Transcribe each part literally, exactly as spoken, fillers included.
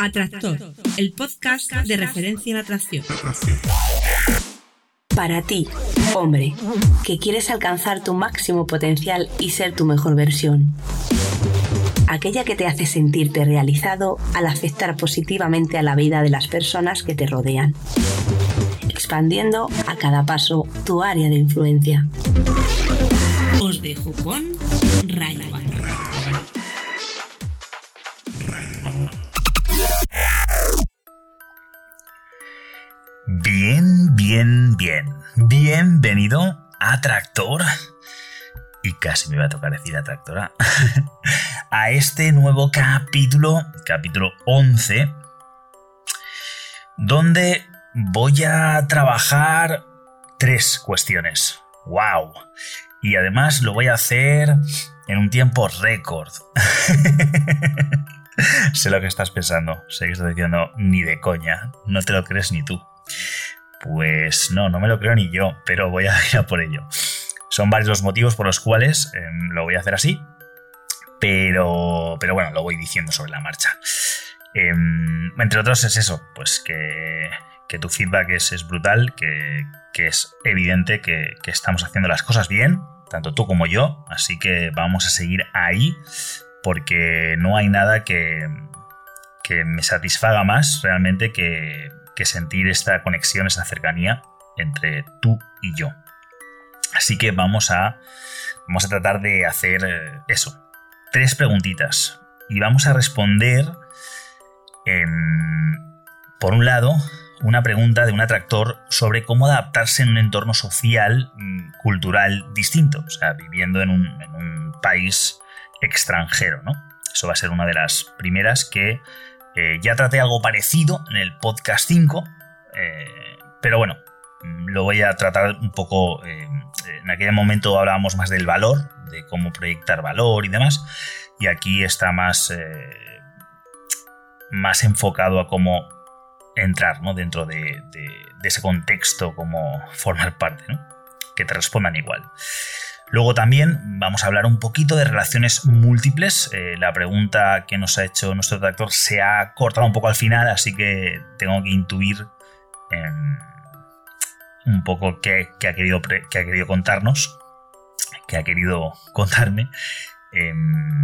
Atractor, el podcast de referencia en atracción. Para ti, hombre, que quieres alcanzar tu máximo potencial y ser tu mejor versión. Aquella que te hace sentirte realizado al afectar positivamente a la vida de las personas que te rodean, expandiendo a cada paso tu área de influencia. Os dejo con Raywan. Bien, bien, bien. Bienvenido a Atractor. Y casi me va a tocar decir atractora. A este nuevo capítulo, capítulo once, donde voy a trabajar tres cuestiones. ¡Wow! Y además lo voy a hacer en un tiempo récord. Sé lo que estás pensando. Sé que estás diciendo, ni de coña. No te lo crees ni tú. Pues no, no me lo creo ni yo, pero voy a ir a por ello. Son varios los motivos por los cuales eh, lo voy a hacer así, pero, pero bueno, lo voy diciendo sobre la marcha. Eh, entre otros es eso, pues que, que tu feedback es, es brutal, que, que es evidente que, que estamos haciendo las cosas bien, tanto tú como yo, así que vamos a seguir ahí, porque no hay nada que, que me satisfaga más realmente que... que sentir esta conexión, esta cercanía entre tú y yo. Así que vamos a, vamos a tratar de hacer eso. Tres preguntitas. Y vamos a responder, en, por un lado, una pregunta de un atractor sobre cómo adaptarse en un entorno social, cultural distinto. O sea, viviendo en un, en un país extranjero, ¿no? Eso va a ser una de las primeras que... Eh, ya traté algo parecido en el podcast cinco, eh, pero bueno, lo voy a tratar un poco... Eh, en aquel momento hablábamos más del valor, de cómo proyectar valor y demás, y aquí está más, eh, más enfocado a cómo entrar, ¿no? Dentro de, de, de ese contexto, cómo formar parte, ¿no? Que te respondan igual. Luego también vamos a hablar un poquito de relaciones múltiples. Eh, la pregunta que nos ha hecho nuestro atractor se ha cortado un poco al final, así que tengo que intuir eh, un poco qué, qué, ha querido pre- qué ha querido contarnos, qué ha querido contarme. Eh,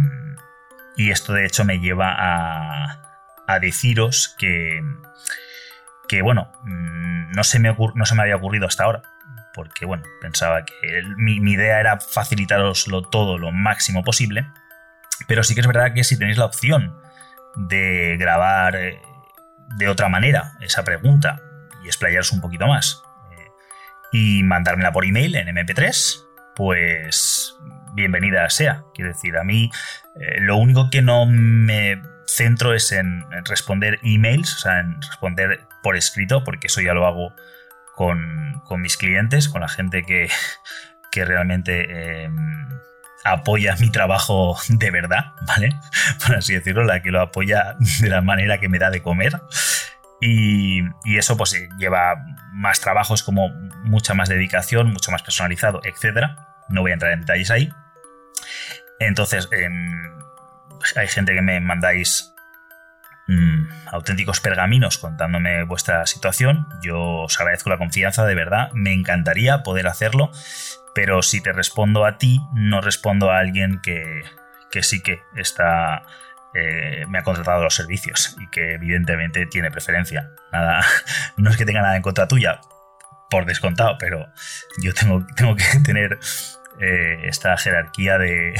y esto de hecho me lleva a, a deciros que, que bueno, no se me ocur- no se me había ocurrido hasta ahora. Porque, bueno, pensaba que el, mi, mi idea era facilitaroslo todo lo máximo posible, pero sí que es verdad que si tenéis la opción de grabar eh, de otra manera esa pregunta y explayaros un poquito más eh, y mandármela por email en eme pe tres, pues bienvenida sea. Quiero decir, a mí eh, lo único que no me centro es en, en responder emails, o sea, en responder por escrito, porque eso ya lo hago Con, con mis clientes, con la gente que, que realmente eh, apoya mi trabajo de verdad, ¿vale? Por así decirlo, la que lo apoya de la manera que me da de comer. Y, y eso pues lleva más trabajo, es como mucha más dedicación, mucho más personalizado, etcétera. No voy a entrar en detalles ahí. Entonces, eh, hay gente que me mandáis Mm, auténticos pergaminos contándome vuestra situación. Yo os agradezco la confianza, de verdad, me encantaría poder hacerlo, pero si te respondo a ti, no respondo a alguien que, que sí que está eh, me ha contratado los servicios y que evidentemente tiene preferencia. Nada, no es que tenga nada en contra tuya, por descontado, pero yo tengo, tengo que tener eh, esta jerarquía de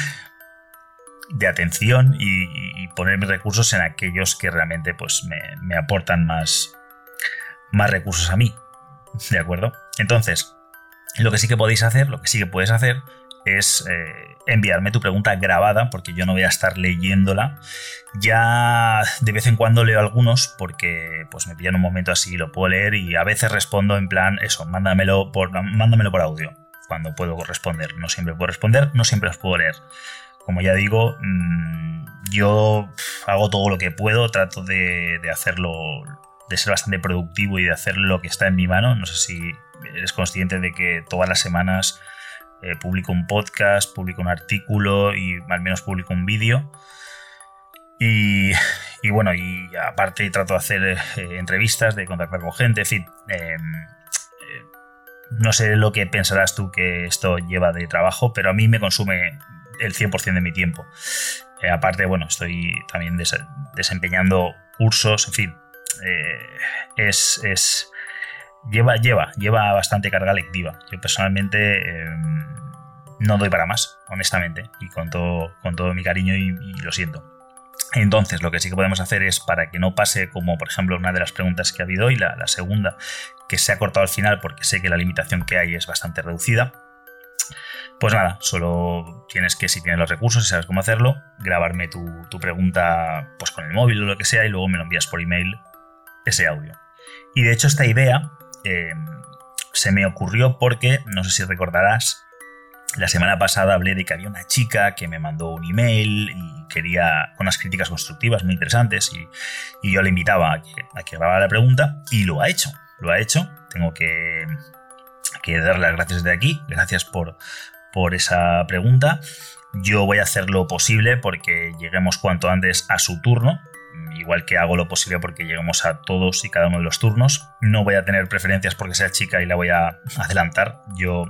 de atención y, y poner mis recursos en aquellos que realmente pues me, me aportan más, más recursos a mí, ¿de acuerdo? Entonces, lo que sí que podéis hacer, lo que sí que puedes hacer es eh, enviarme tu pregunta grabada, porque yo no voy a estar leyéndola. Ya de vez en cuando leo algunos porque pues me pillan un momento así, lo puedo leer y a veces respondo en plan, eso, mándamelo por, mándamelo por audio, cuando puedo responder. No siempre puedo responder, no siempre os puedo leer. Como ya digo, yo hago todo lo que puedo, trato de, de hacerlo, de ser bastante productivo y de hacer lo que está en mi mano. No sé si eres consciente de que todas las semanas eh, publico un podcast, publico un artículo y al menos publico un vídeo. Y, y bueno, y aparte trato de hacer eh, entrevistas, de contactar con gente, en fin. Eh, eh, no sé lo que pensarás tú que esto lleva de trabajo, pero a mí me consume el cien por ciento de mi tiempo. Eh, aparte, bueno, estoy también des desempeñando cursos, en fin. Eh, es... es Lleva, lleva, lleva bastante carga lectiva. Yo personalmente eh, no doy para más, honestamente, y con todo, con todo mi cariño y, y lo siento. Entonces, lo que sí que podemos hacer es, para que no pase como, por ejemplo, una de las preguntas que ha habido hoy, la, la segunda, que se ha cortado al final porque sé que la limitación que hay es bastante reducida. Pues nada, solo tienes que, si tienes los recursos y sabes cómo hacerlo, grabarme tu, tu pregunta pues con el móvil o lo que sea y luego me lo envías por email ese audio. Y de hecho esta idea Eh, se me ocurrió porque, no sé si recordarás, la semana pasada hablé de que había una chica que me mandó un email y quería, con unas críticas constructivas muy interesantes, y, y yo le invitaba a que, a que grabara la pregunta, y lo ha hecho, lo ha hecho. Tengo que, que darle las gracias desde aquí, gracias por, por esa pregunta. Yo voy a hacer lo posible porque lleguemos cuanto antes a su turno, igual que hago lo posible porque lleguemos a todos y cada uno de los turnos. No voy a tener preferencias porque sea chica y la voy a adelantar. Yo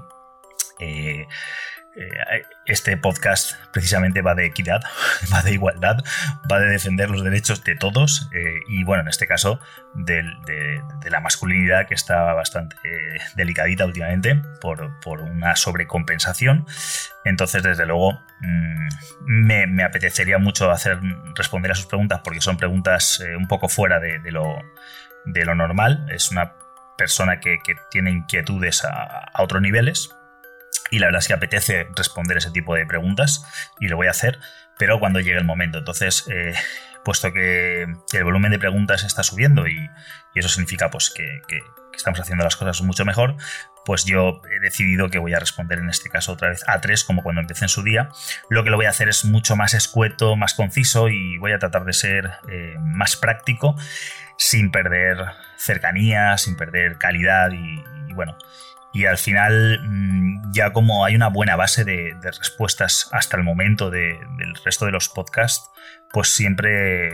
eh, eh, este podcast precisamente va de equidad, va de igualdad, va de defender los derechos de todos, eh, y bueno, en este caso de, de, de la masculinidad, que está bastante eh, delicadita últimamente por, por una sobrecompensación. Entonces, desde luego, mmm, me, me apetecería mucho hacer responder a sus preguntas, porque son preguntas eh, un poco fuera de, de, lo, de lo normal. Es una persona que, que tiene inquietudes a, a otros niveles, y la verdad es que apetece responder ese tipo de preguntas y lo voy a hacer, pero cuando llegue el momento. Entonces, eh, puesto que el volumen de preguntas está subiendo y, y eso significa pues que, que, que estamos haciendo las cosas mucho mejor, pues yo he decidido que voy a responder en este caso otra vez a tres, como cuando empecé en su día. Lo que lo voy a hacer es mucho más escueto, más conciso, y voy a tratar de ser eh, más práctico, sin perder cercanía, sin perder calidad y, y bueno... Y al final, ya como hay una buena base de, de respuestas hasta el momento de, del resto de los podcasts, pues siempre,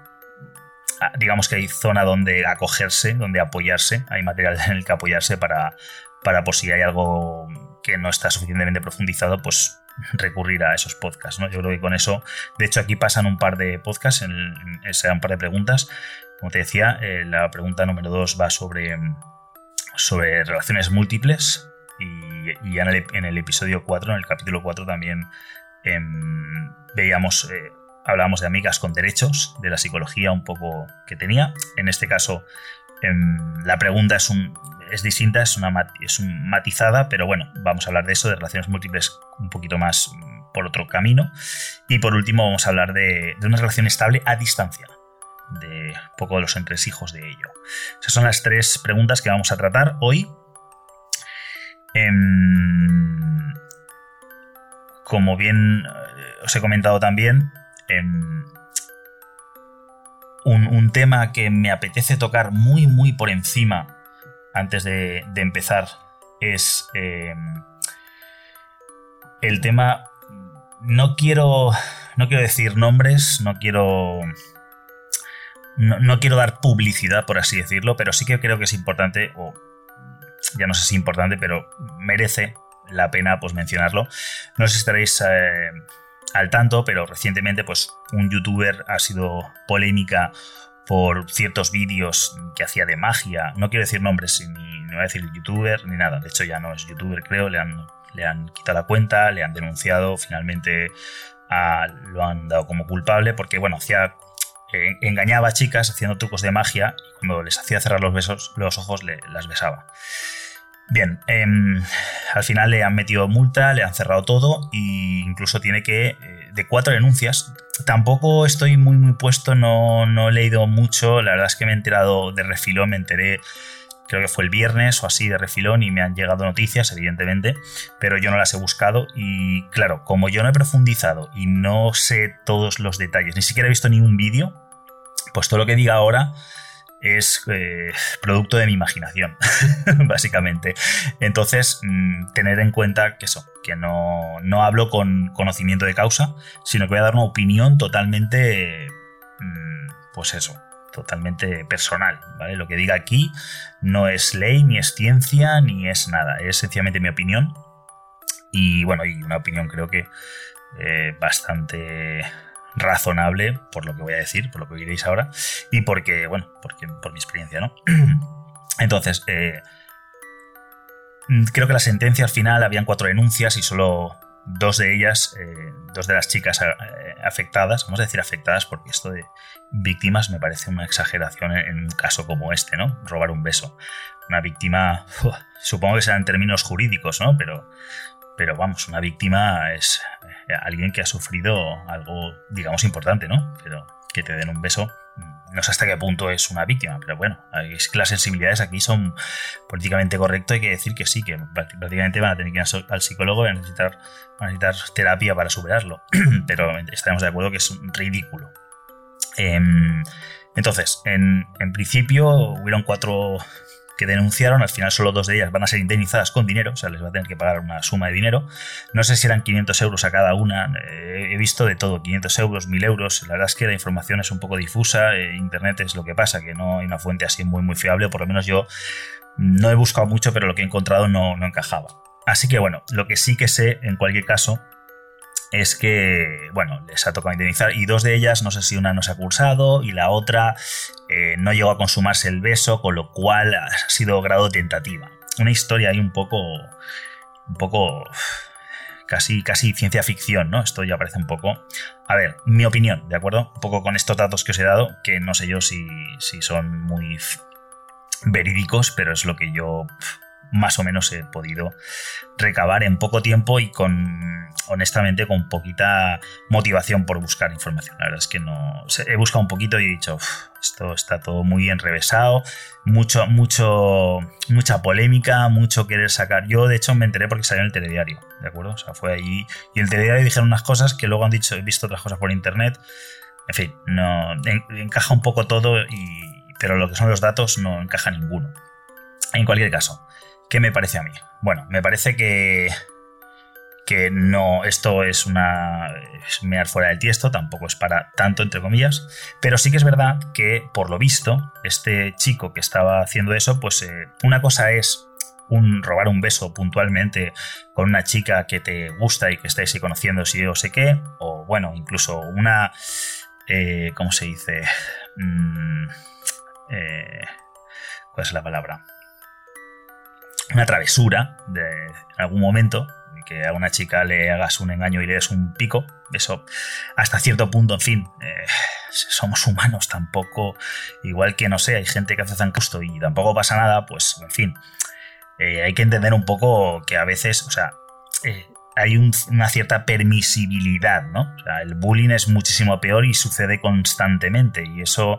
digamos que hay zona donde acogerse, donde apoyarse, hay material en el que apoyarse para, para por si hay algo que no está suficientemente profundizado, pues recurrir a esos podcasts, ¿no? Yo creo que con eso, de hecho aquí pasan un par de podcasts, en, en, serán un par de preguntas. Como te decía, eh, la pregunta número dos va sobre... sobre relaciones múltiples, y, y ya en el, en el episodio cuatro, en el capítulo cuatro también eh, veíamos, eh, hablábamos de amigas con derechos, de la psicología un poco que tenía. En este caso eh, la pregunta es, un, es distinta, es una es un matizada, pero bueno, vamos a hablar de eso, de relaciones múltiples un poquito más por otro camino. Y por último vamos a hablar de, de una relación estable a distancia, de un poco de los entresijos de ello. Esas son las tres preguntas que vamos a tratar hoy. Eh, como bien eh, os he comentado también, eh, un, un tema que me apetece tocar muy muy por encima antes de, de empezar es eh, el tema. No quiero, no quiero decir nombres, no quiero... No, no quiero dar publicidad, por así decirlo, pero sí que creo que es importante, o ya no sé si es importante, pero merece la pena pues mencionarlo. No sé si estaréis eh, al tanto, pero recientemente pues un youtuber ha sido polémica por ciertos vídeos que hacía de magia. No quiero decir nombres, ni no voy a decir youtuber ni nada. De hecho ya no es youtuber, creo. Le han, le han quitado la cuenta, le han denunciado. Finalmente a, lo han dado como culpable porque, bueno, hacía... Eh, engañaba a chicas haciendo trucos de magia, y cuando les hacía cerrar los, besos, los ojos le, las besaba. Bien, eh, al final le han metido multa, le han cerrado todo, e incluso tiene que, eh, de cuatro denuncias. Tampoco estoy muy muy puesto, no, no he leído mucho, la verdad es que me he enterado de refilón, me enteré, creo que fue el viernes o así de refilón, y me han llegado noticias, evidentemente, pero yo no las he buscado. Y claro, como yo no he profundizado y no sé todos los detalles, ni siquiera he visto ni un vídeo, pues todo lo que diga ahora es eh, producto de mi imaginación, básicamente. Entonces, mmm, tener en cuenta que eso, que no, no hablo con conocimiento de causa, sino que voy a dar una opinión totalmente... Mmm, pues eso, totalmente personal, ¿vale? Lo que diga aquí no es ley, ni es ciencia, ni es nada, es sencillamente mi opinión. Y bueno, y una opinión creo que eh, bastante razonable por lo que voy a decir, por lo que oiréis ahora, y porque, bueno, porque, por mi experiencia, ¿no? Entonces, eh, creo que la sentencia al final, habían cuatro denuncias y solo dos de ellas, eh, dos de las chicas eh, afectadas, vamos a decir afectadas porque esto de víctimas me parece una exageración en, en un caso como este, ¿no? Robar un beso. Una víctima, uf, supongo que será en términos jurídicos, ¿no? Pero, pero vamos, una víctima es eh, alguien que ha sufrido algo, digamos, importante, ¿no? Pero que te den un beso, no sé hasta qué punto es una víctima, pero bueno, es que las sensibilidades aquí son políticamente correctas, hay que decir que sí, que prácticamente van a tener que ir al psicólogo y van a necesitar, van a necesitar terapia para superarlo, pero estaremos de acuerdo que es un ridículo. Eh, entonces, en, en principio hubieron cuatro que denunciaron, al final solo dos de ellas van a ser indemnizadas con dinero, o sea, les va a tener que pagar una suma de dinero. No sé si eran quinientos euros a cada una, eh, he visto de todo, quinientos euros, mil euros, la verdad es que la información es un poco difusa, eh, internet es lo que pasa, que no hay una fuente así muy muy fiable, por lo menos yo no he buscado mucho, pero lo que he encontrado no, no encajaba. Así que bueno, lo que sí que sé en cualquier caso es que, bueno, les ha tocado indemnizar y dos de ellas, no sé si una no se ha cursado y la otra eh, no llegó a consumarse el beso, con lo cual ha sido grado de tentativa. Una historia ahí un poco, un poco casi, casi ciencia ficción, ¿no? Esto ya parece un poco, a ver, mi opinión, ¿de acuerdo? Un poco con estos datos que os he dado, que no sé yo si, si son muy verídicos, pero es lo que yo más o menos he podido recabar en poco tiempo y con, honestamente, con poquita motivación por buscar información. La verdad es que no, he buscado un poquito y he dicho, esto está todo muy enrevesado, mucho, mucho, mucha polémica, mucho querer sacar. Yo, de hecho, me enteré porque salió en el telediario, ¿de acuerdo? O sea, fue allí y en el telediario dijeron unas cosas que luego han dicho, he visto otras cosas por internet. En fin, no en, encaja un poco todo, y, pero lo que son los datos no encaja ninguno. En cualquier caso, ¿qué me parece a mí? Bueno, me parece que, que no, esto es una es mear fuera del tiesto, tampoco es para tanto, entre comillas, pero sí que es verdad que, por lo visto, este chico que estaba haciendo eso, pues eh, una cosa es un robar un beso puntualmente con una chica que te gusta y que estáis ahí conociendo si o sé qué, o bueno, incluso una, eh, ¿cómo se dice? Mm, eh, ¿Cuál es la palabra? Una travesura de en algún momento, que a una chica le hagas un engaño y le des un pico, eso hasta cierto punto, en fin, eh, somos humanos, tampoco, igual que no sé, hay gente que hace zancusto y tampoco pasa nada, pues en fin, eh, hay que entender un poco que a veces, o sea, eh, hay un, una cierta permisibilidad, ¿no? O sea, el bullying es muchísimo peor y sucede constantemente, y eso,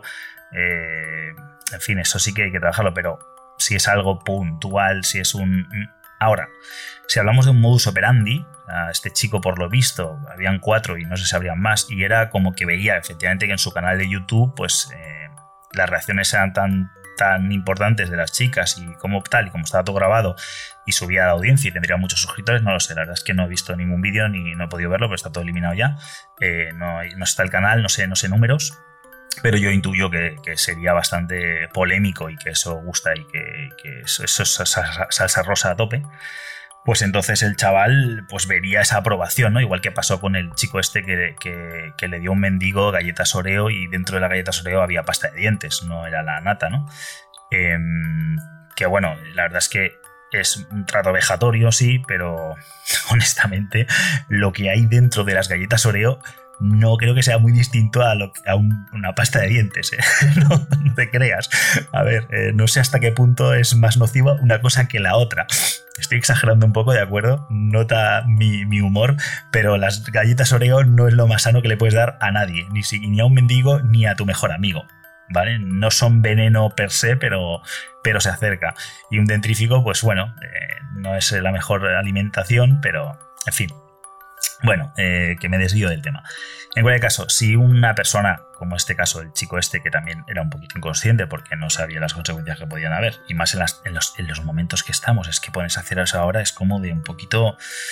eh, en fin, eso sí que hay que trabajarlo, pero si es algo puntual, si es un... Ahora, si hablamos de un modus operandi, a este chico, por lo visto, habían cuatro y no sé si habrían más, y era como que veía efectivamente que en su canal de YouTube, pues eh, las reacciones eran tan, tan importantes de las chicas, y como tal, y como estaba todo grabado, y subía a la audiencia y tendría muchos suscriptores, no lo sé, la verdad es que no he visto ningún vídeo ni no he podido verlo, pero está todo eliminado ya, eh, no, no está el canal, no sé, no sé números, pero yo intuyo que, que sería bastante polémico y que eso gusta y que, que eso, eso es salsa, salsa rosa a tope. Pues entonces el chaval pues vería esa aprobación, ¿no? Igual que pasó con el chico este que, que, que le dio un mendigo galletas Oreo y dentro de la galletas Oreo había pasta de dientes, no era la nata, ¿no? Eh, que bueno, la verdad es que es un trato vejatorio, sí, pero honestamente lo que hay dentro de las galletas Oreo no creo que sea muy distinto a, lo, a un, una pasta de dientes, ¿eh? no, no te creas. A ver, eh, no sé hasta qué punto es más nociva una cosa que la otra. Estoy exagerando un poco, ¿de acuerdo? Nota mi, mi humor, pero las galletas Oreo no es lo más sano que le puedes dar a nadie, ni, si, ni a un mendigo ni a tu mejor amigo, ¿vale? No son veneno per se, pero, pero se acerca. Y un dentrífico, pues bueno, eh, no es la mejor alimentación, pero en fin. Bueno, eh, que me desvío del tema. En cualquier caso, si una persona, como este caso, el chico este, que también era un poquito inconsciente porque no sabía las consecuencias que podían haber, y más en, las, en, los, en los momentos que estamos, es que ponerse a hacer eso ahora es como de un poquito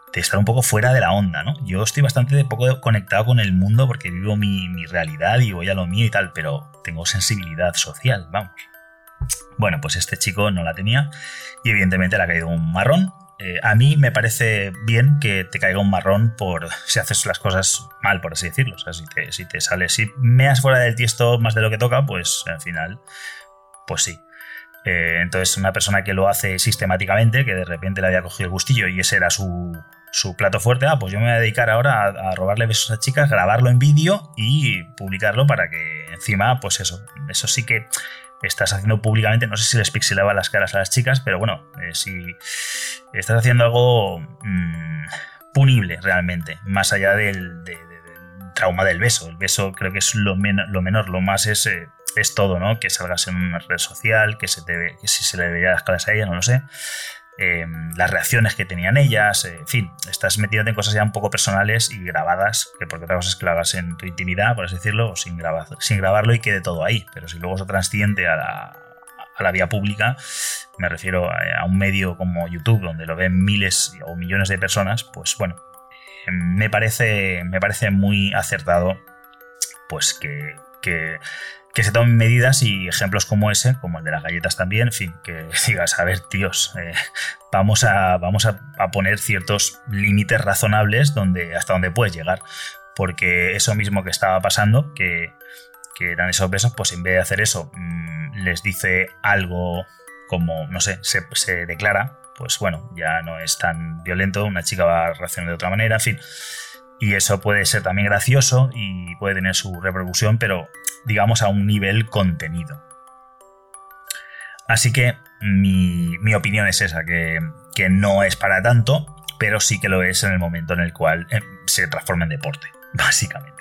de estar un poco fuera de la onda, ¿no? Yo estoy bastante poco conectado con el mundo porque vivo mi, mi realidad y voy a lo mío y tal, pero tengo sensibilidad social, vamos. Bueno, pues este chico no la tenía y evidentemente le ha caído un marrón. Eh, a mí me parece bien que te caiga un marrón por si haces las cosas mal, por así decirlo. O sea, si te, si te sales, si meas fuera del tiesto más de lo que toca, pues al final, pues sí. Eh, entonces una persona que lo hace sistemáticamente, que de repente le había cogido el gustillo y ese era su, su plato fuerte, ah, pues yo me voy a dedicar ahora a, a robarle besos a chicas, grabarlo en vídeo y publicarlo para que encima, pues eso, eso sí que estás haciendo públicamente. No sé si les pixelaba las caras a las chicas, pero bueno, eh, si estás haciendo algo mmm, punible realmente, más allá del, de, de, del trauma del beso. El beso creo que es lo, men lo menor, lo más es... Eh, es todo, ¿no? Que salgas en una red social, que, se te ve, que si se le veía las caras a ella, no lo sé. Eh, las reacciones que tenían ellas, eh, en fin, estás metiéndote en cosas ya un poco personales y grabadas, que porque otra cosa es que lo hagas en tu intimidad, por así decirlo, o sin, grabar, sin grabarlo y quede todo ahí. Pero si luego eso transciende a la, a la vía pública, me refiero a, a un medio como YouTube, donde lo ven miles o millones de personas, pues bueno, eh, me parece, me parece muy acertado, pues que... que que se tomen medidas y ejemplos como ese, como el de las galletas también, en fin, que digas, a ver, tíos, eh, vamos, a, vamos a, a poner ciertos límites razonables donde, hasta donde puedes llegar, porque eso mismo que estaba pasando, que, que eran esos besos, pues en vez de hacer eso, mmm, les dice algo como, no sé, se, se declara, pues bueno, ya no es tan violento, una chica va a reaccionar de otra manera, en fin. Y eso puede ser también gracioso y puede tener su repercusión, pero digamos a un nivel contenido. Así que mi, mi opinión es esa, que, que no es para tanto, pero sí que lo es en el momento en el cual eh, se transforma en deporte, básicamente.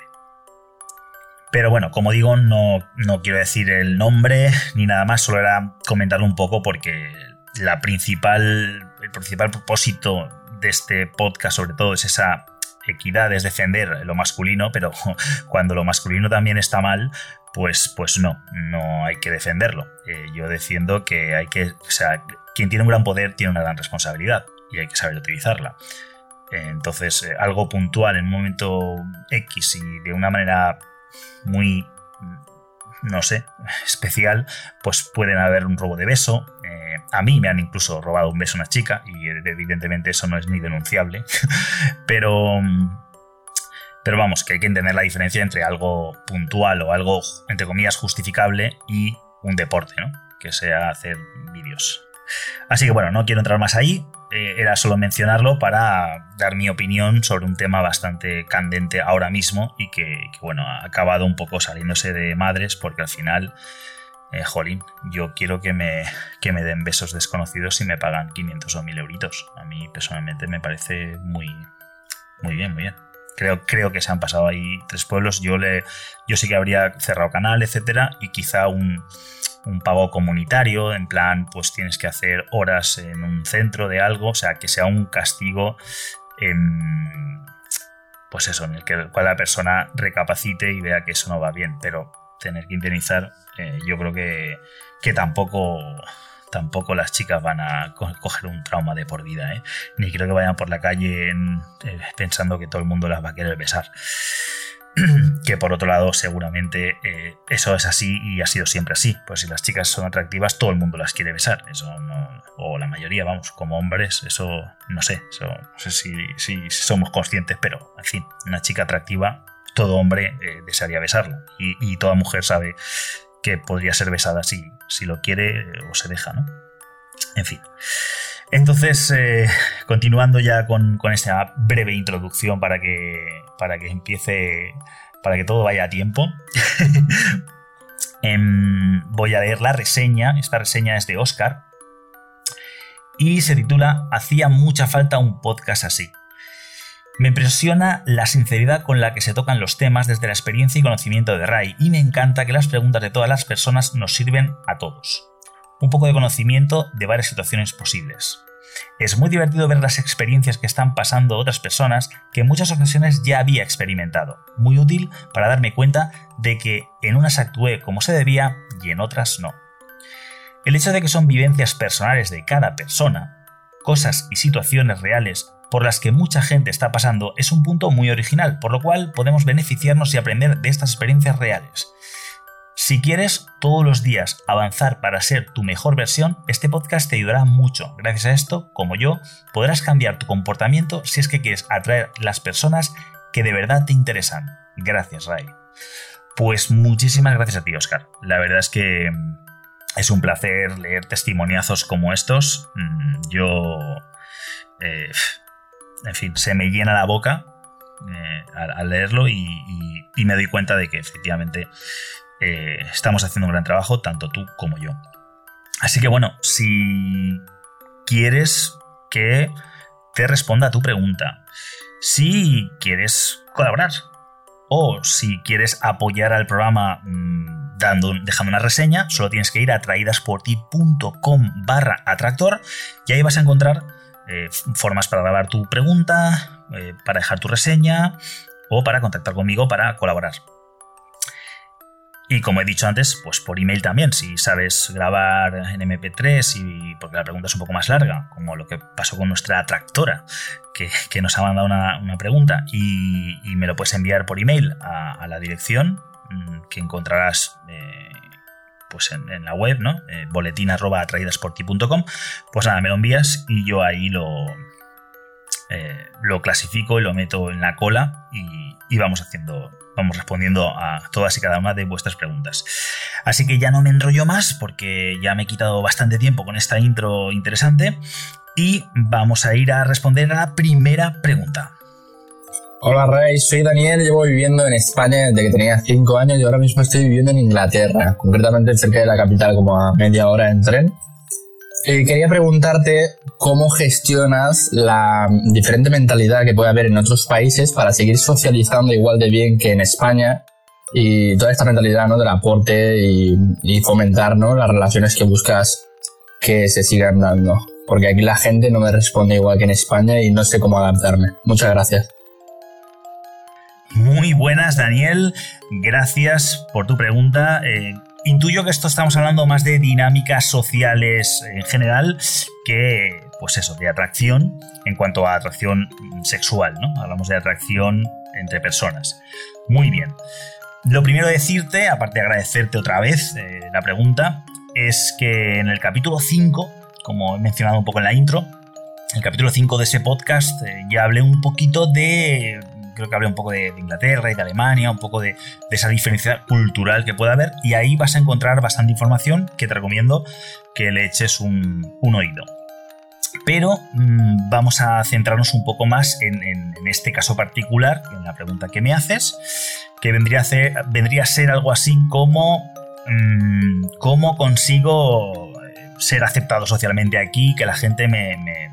Pero bueno, como digo, no, no quiero decir el nombre ni nada más, solo era comentarlo un poco porque la principal, el principal propósito de este podcast sobre todo es esa... equidad, es defender lo masculino, pero cuando lo masculino también está mal, pues, pues no, no hay que defenderlo. Eh, yo defiendo que hay que, o sea, quien tiene un gran poder tiene una gran responsabilidad y hay que saber utilizarla. Eh, entonces, eh, algo puntual en un momento X y de una manera muy, no sé, especial, pues pueden haber un robo de beso. Eh, a mí me han incluso robado un beso a una chica y evidentemente eso no es ni denunciable, pero, pero vamos, que hay que entender la diferencia entre algo puntual o algo, entre comillas, justificable y un deporte, ¿no? Que sea hacer vídeos. Así que bueno, no quiero entrar más ahí, eh, era solo mencionarlo para dar mi opinión sobre un tema bastante candente ahora mismo y que, que bueno, ha acabado un poco saliéndose de madres porque al final... Eh, jolín, yo quiero que me, que me den besos desconocidos si me pagan quinientos o mil euritos. A mí personalmente me parece muy, muy bien, muy bien. Creo, creo que se han pasado ahí tres pueblos. Yo, le, yo sí que habría cerrado canal, etcétera, y quizá un, un pago comunitario, en plan, pues tienes que hacer horas en un centro de algo, o sea, que sea un castigo, eh, pues eso, en el, que, el cual la persona recapacite y vea que eso no va bien, pero tener que indemnizar, eh, yo creo que, que tampoco, tampoco las chicas van a co coger un trauma de por vida, ¿eh? Ni creo que vayan por la calle en, eh, pensando que todo el mundo las va a querer besar. Que por otro lado seguramente eh, eso es así y ha sido siempre así, pues si las chicas son atractivas todo el mundo las quiere besar, eso no, o la mayoría, vamos, como hombres, eso no sé, eso no sé si, si somos conscientes, pero en fin, una chica atractiva todo hombre eh, desearía besarla y, y toda mujer sabe que podría ser besada si, si lo quiere eh, o se deja, ¿no? En fin. Entonces, eh, continuando ya con, con esta breve introducción para que, para que empiece, para que todo vaya a tiempo, em, voy a leer la reseña. Esta reseña es de Óscar y se titula «Hacía mucha falta un podcast así». Me impresiona la sinceridad con la que se tocan los temas desde la experiencia y conocimiento de Ray, y me encanta que las preguntas de todas las personas nos sirven a todos. Un poco de conocimiento de varias situaciones posibles. Es muy divertido ver las experiencias que están pasando otras personas que en muchas ocasiones ya había experimentado. Muy útil para darme cuenta de que en unas actué como se debía y en otras no. El hecho de que son vivencias personales de cada persona, cosas y situaciones reales por las que mucha gente está pasando es un punto muy original, por lo cual podemos beneficiarnos y aprender de estas experiencias reales. Si quieres todos los días avanzar para ser tu mejor versión, este podcast te ayudará mucho. Gracias a esto, como yo, podrás cambiar tu comportamiento si es que quieres atraer las personas que de verdad te interesan. Gracias, Ray. Pues muchísimas gracias a ti, Óscar. La verdad es que es un placer leer testimoniazos como estos. Yo... Eh, en fin, se me llena la boca eh, al, al leerlo y, y, y me doy cuenta de que efectivamente eh, estamos haciendo un gran trabajo, tanto tú como yo. Así que bueno, si quieres que te responda a tu pregunta, si quieres colaborar o si quieres apoyar al programa mmm, dando, dejando una reseña, solo tienes que ir a traídasporti.com barra atractor y ahí vas a encontrar Eh, formas para grabar tu pregunta, eh, para dejar tu reseña o para contactar conmigo para colaborar. Y como he dicho antes, pues por email también, si sabes grabar en eme pe tres y porque la pregunta es un poco más larga, como lo que pasó con nuestra atractora, que, que nos ha mandado una, una pregunta y, y me lo puedes enviar por email a, a la dirección mmm, que encontrarás eh, pues en, en la web, ¿no? Eh, boletín arroba traídasporti punto com. Pues nada, me lo envías y yo ahí lo, eh, lo clasifico y lo meto en la cola y, y vamos haciendo, vamos respondiendo a todas y cada una de vuestras preguntas. Así que ya no me enrollo más porque ya me he quitado bastante tiempo con esta intro interesante y vamos a ir a responder a la primera pregunta. Hola Ray, soy Daniel, llevo viviendo en España desde que tenía cinco años y ahora mismo estoy viviendo en Inglaterra, concretamente cerca de la capital, como a media hora en tren. Y quería preguntarte cómo gestionas la diferente mentalidad que puede haber en otros países para seguir socializando igual de bien que en España y toda esta mentalidad, ¿no?, del aporte y, y fomentar, ¿no?, las relaciones que buscas que se sigan dando. Porque aquí la gente no me responde igual que en España y no sé cómo adaptarme. Muchas gracias. Muy buenas, Daniel. Gracias por tu pregunta. Eh, intuyo que esto estamos hablando más de dinámicas sociales en general que, pues eso, de atracción en cuanto a atracción sexual, ¿no? Hablamos de atracción entre personas. Muy bien. Lo primero de decirte, aparte de agradecerte otra vez eh, la pregunta, es que en el capítulo cinco, como he mencionado un poco en la intro, el capítulo cinco de ese podcast eh, ya hablé un poquito de... Creo que hablé un poco de, de Inglaterra y de Alemania, un poco de, de esa diferencia cultural que puede haber, y ahí vas a encontrar bastante información que te recomiendo que le eches un, un oído. Pero mmm, vamos a centrarnos un poco más en, en, en este caso particular, en la pregunta que me haces, que vendría a ser, vendría a ser algo así como mmm, cómo consigo ser aceptado socialmente aquí, que la gente me... me,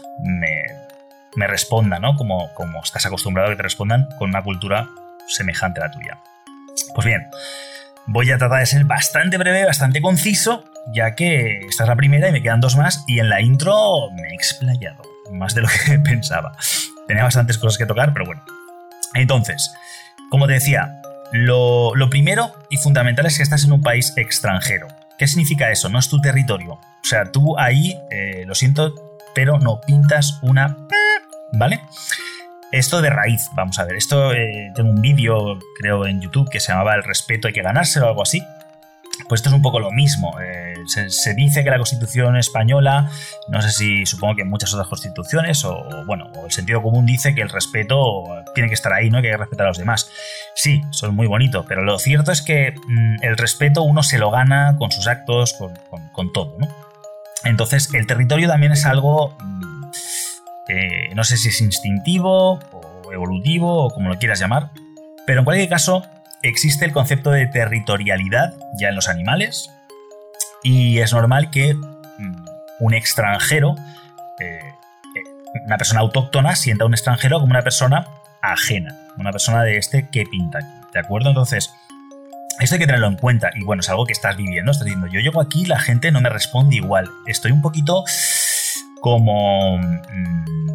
me me responda, ¿no? Como, como estás acostumbrado a que te respondan con una cultura semejante a la tuya. Pues bien, voy a tratar de ser bastante breve, bastante conciso, ya que esta es la primera y me quedan dos más, y en la intro me he explayado, más de lo que pensaba. Tenía bastantes cosas que tocar, pero bueno. Entonces, como te decía, lo, lo primero y fundamental es que estás en un país extranjero. ¿Qué significa eso? No es tu territorio. O sea, tú ahí, eh, lo siento, pero no pintas una... ¿Vale? Esto de raíz, vamos a ver, esto eh, tengo un vídeo, creo, en YouTube que se llamaba El respeto hay que ganárselo o algo así. Pues esto es un poco lo mismo. Eh, se, se dice que la Constitución española, no sé si, supongo que en muchas otras constituciones, o, o bueno, o el sentido común dice que el respeto tiene que estar ahí, ¿no? Que hay que respetar a los demás. Sí, eso es muy bonito, pero lo cierto es que mmm, el respeto uno se lo gana con sus actos, con, con, con todo, ¿no? Entonces, el territorio también es algo... Mmm, Eh, no sé si es instintivo o evolutivo o como lo quieras llamar, pero en cualquier caso existe el concepto de territorialidad ya en los animales y es normal que mm, un extranjero, eh, eh, una persona autóctona sienta a un extranjero como una persona ajena, una persona de este que pinta aquí, ¿de acuerdo? Entonces, esto hay que tenerlo en cuenta y bueno, es algo que estás viviendo, estás diciendo, yo llego aquí, la gente no me responde igual, estoy un poquito... como mmm,